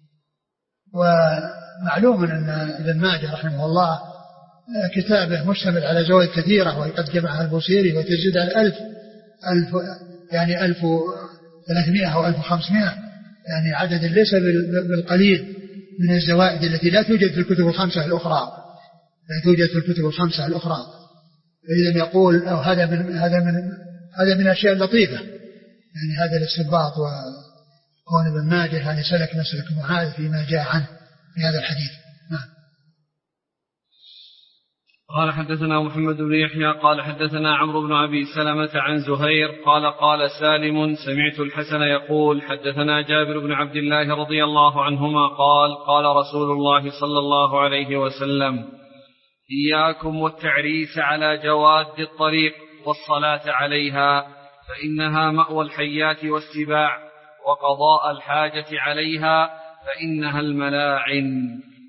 ومعلوم أن ابن ماجه رحمه الله كتابه مشتمل على زوائد كثيرة وقد جمعها البوصيري وتزيد على 1000 يعني 1300 أو 1500، يعني عدد ليس بالقليل من الزوائد التي لا توجد في الكتب الخمسة الأخرى، لا توجد في الكتب الخمسة الأخرى. فإذا يقول أو هذا من الأشياء اللطيفة، يعني هذا الاستنباط وكون ابن ماجه يعني سلك مسلك معاذ فيما جاء عنه في هذا الحديث. قال حدثنا محمد بن يحيى قال حدثنا عمرو بن أبي سلمة عن زهير قال سالم سمعت الحسن يقول حدثنا جابر بن عبد الله رضي الله عنهما قال رسول الله صلى الله عليه وسلم إياكم والتعريس على جواد الطريق والصلاة عليها فإنها مأوى الحيات والسباع وقضاء الحاجة عليها فإنها الملاعن.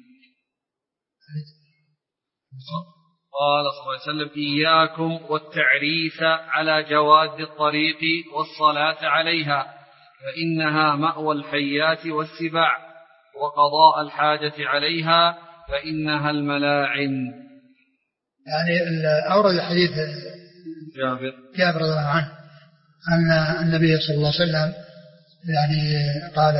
قال صلى الله عليه وسلم إياكم والتعريس على جواد الطريق والصلاة عليها فإنها مأوى الحيات والسباع وقضاء الحاجة عليها فإنها الملاعن. يعني أورد الحديث جابر رضي الله عنه أن النبي صلى الله عليه وسلم يعني قال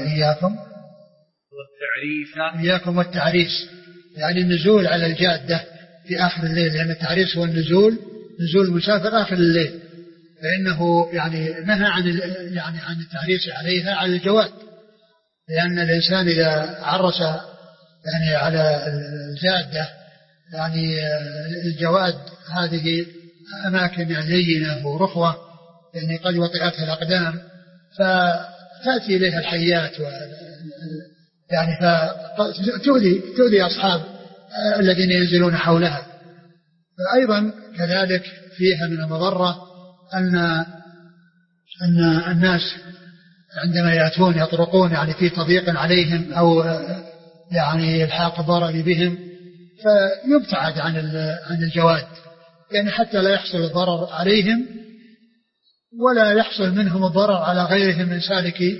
إياكم والتعريس يعني النزول على الجادة في آخر الليل، لأن التعريس هو نزول المسافر آخر الليل، فإنه يعني نهى عن التعريس عليها على الجواد، لأن الإنسان إذا عرس يعني على الجادة يعني الجواد هذه أماكن يعني لينة ورخوة يعني قد وطئتها الأقدام فتأتي إليها الحيات يعني فتؤذي أصحاب الذين ينزلون حولها. فأيضا كذلك فيها من المضرة أن الناس عندما يأتون يطرقون يعني في تضييق عليهم أو يعني الحاق ضرر بهم فيبتعد عن الجواد، يعني حتى لا يحصل الضرر عليهم ولا يحصل منهم الضرر على غيرهم من سالكي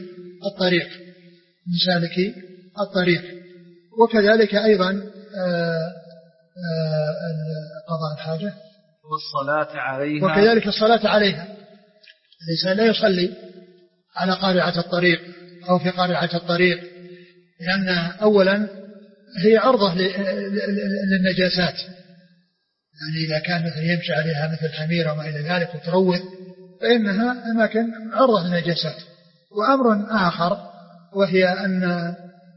الطريق. وكذلك أيضا قضاء الحاجة والصلاة عليها، وكذلك الصلاة عليها. الإنسان لا يصلي على قارعة الطريق أو في قارعة الطريق، لأن أولا هي عرضة للنجاسات، يعني إذا كان مثل يمشي عليها مثل الحمير وما إلى ذلك وتروث فإنها أماكن عرضة للنجاسات. وأمر آخر وهي أن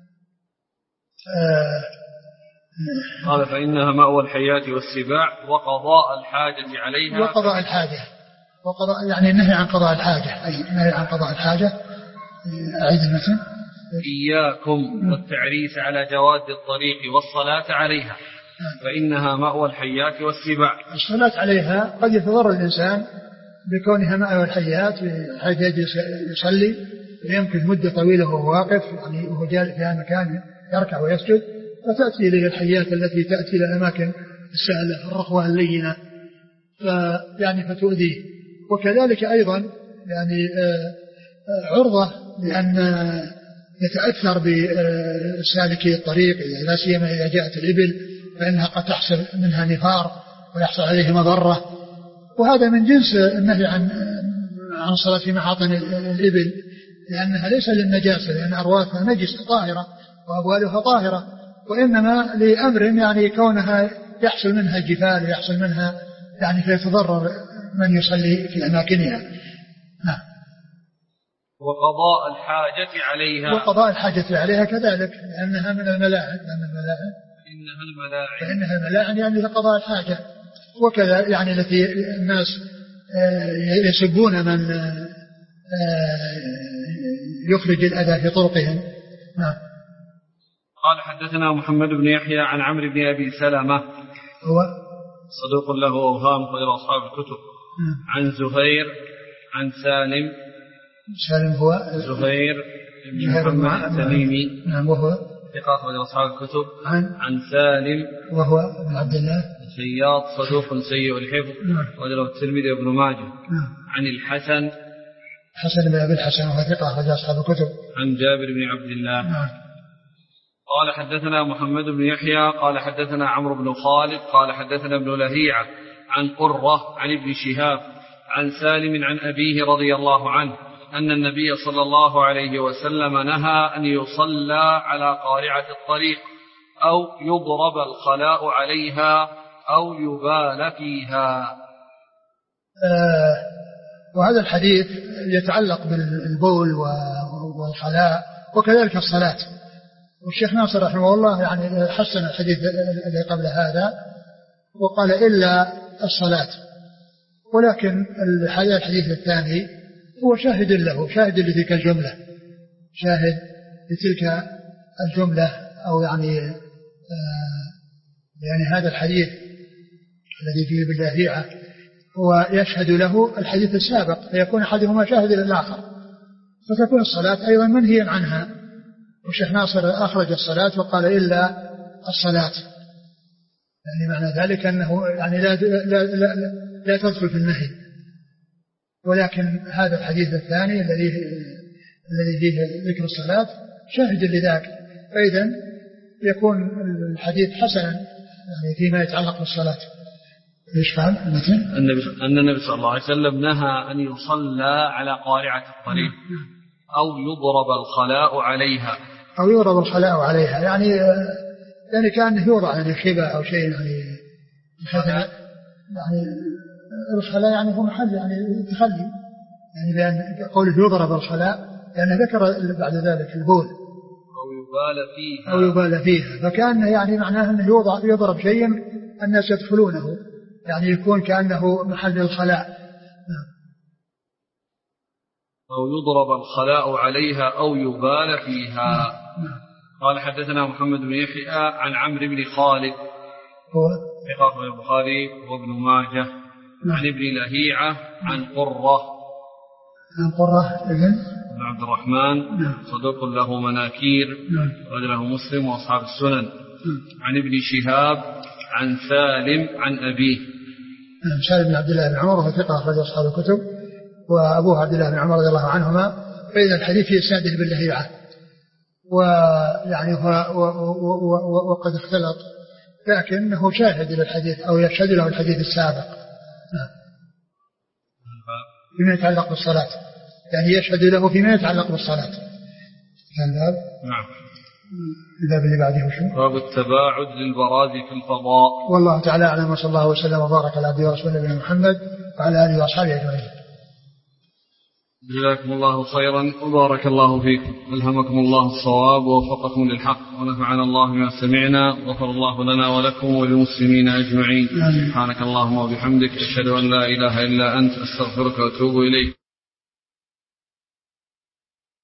قال فإنها مأوى الحيات والسباع وقضاء الحاجة عليها. وقضاء الحاجة يعني النهي عن قضاء الحاجة، أي النهي عن قضاء الحاجة. أعيد المثل. إياكم والتعريس على جواد الطريق والصلاة عليها فإنها مأوى الحيات والسباع. الصلاة عليها قد يتضرر الإنسان بكونها مأوى الحيات بحيث يصلي ويمكن مدة طويلة وهو واقف يعني وهو جالس في مكان يركع ويسجد فتأتي إليه الحيات التي تأتي إلى الأماكن السهلة الرخوة اللينة يعني فتؤذيه. وكذلك أيضا يعني عرضة لأن يتأثر بسالكي الطريق لا سيما إذا جاءت الإبل فإنها قد تحصل منها نفار ويحصل عليه مضرة. وهذا من جنس النهي عن صلاة في محاطن الإبل لأنها ليس للنجاسة لأن أرواثها نجسة طاهرة وأبوالها طاهرة وإنما لأمر يعني كونها يحصل منها جفال ويحصل منها يعني فيتضرر من يصلي في أماكنها. نعم. وقضاء الحاجة عليها. وقضاء الحاجة عليها كذلك لأنها من الملاعن. فإنها الملاعن يعني لقضاء الحاجة. وكذا يعني التي الناس يسبون من يخرج الأذى في طرقهم. نعم. قال حدثنا محمد بن يحيى عن عمرو بن أبي سلمة هو صدوق له أوهام غير أصحاب الكتب. عن زهير عن سالم هو زهير بن محمد التميمي. نعم. وهو ثقة غير أصحاب الكتب. عن سالم وهو ابن عبد الله خياط صدوق سيء الحفظ وله الترمذي وابن ماجه. عن الحسن بن أبي الحسن وهو ثقة غير أصحاب الكتب. عن جابر بن عبد الله. قال حدثنا محمد بن يحيى قال حدثنا عمرو بن خالد قال حدثنا ابن لهيعة عن قرة عن ابن شهاب عن سالم عن أبيه رضي الله عنه أن النبي صلى الله عليه وسلم نهى أن يصلى على قارعة الطريق أو يضرب الخلاء عليها أو يبال فيها. وهذا الحديث يتعلق بالبول والخلاء وكذلك الصلاة. والشيخ ناصر رحمه الله يعني حسن الحديث الذي قبل هذا وقال إلا الصلاة. ولكن الحديث الثاني هو شاهد له شاهد لتلك الجملة شاهد لتلك الجملة أو يعني هذا الحديث الذي فيه باللهيعة هو يشهد له الحديث السابق فيكون أحدهما شاهد للآخر فتكون الصلاة أيضا منهيا عنها. والشيخ ناصر أخرج الصلاة وقال إلا الصلاة يعني معنى ذلك أنه يعني لا تدخل في النهي. ولكن هذا الحديث الثاني الذي فيه ذكر الصلاة شاهد لذاك فإذا يكون الحديث حسنا يعني فيما يتعلق بالصلاة. ايش فهم المثل؟ أن النبي صلى الله عليه وسلم نهى أن يصلى على قارعة الطريق أو يضرب الخلاء عليها يعني كأنه يوضع يعني خبا أو شيء يعني الخلاء يعني هو محل يعني تخلي يعني بأن قوله يضرب الخلاء لأنه ذكر بعد ذلك البول أو يبال فيها فكأنه يعني معناه أنه يضرب شيء الناس يدخلونه يعني يكون كأنه محل الخلاء. أو يضرب الخلاء عليها أو يبال فيها. قال حدثنا محمد بن يحيى عن عمرو بن خالد هو ثقة البخاري وابن ماجه. عن ابن لهيعة عن قرة ابن عبد الرحمن صدوق له مناكير رجله مسلم وأصحاب السنن. عن ابن شهاب عن سالم عن أبيه سالم بن عبد الله بن عمر وهو ثقة أخرج أصحاب الكتب وأبوه عبد الله بن عمر رضي الله عنهما. فإذا الحديث في إسناده باللهيعة ويعني وقد اختلط لكنه شاهد للحديث أو يشهد له الحديث السابق فيما يتعلق بالصلاة يعني يشهد له فيما يتعلق بالصلاة. نعم. الباب اللي بعده شو؟ باب التباعد للبراز في الفضاء. والله تعالى أعلم، وصلى الله وسلم وبارك على عبده ورسوله نبينا محمد وعلى آله وأصحابه أجمعين. جزاكم الله خيرا وبارك الله فيكم، ألهمكم الله الصواب ووفقكم للحق، ونفعنا الله ما سمعنا، وغفر الله لنا ولكم وللمسلمين أجمعين. سبحانك اللهم وبحمدك، أشهد أن لا إله إلا أنت، أستغفرك وأتوب إليك.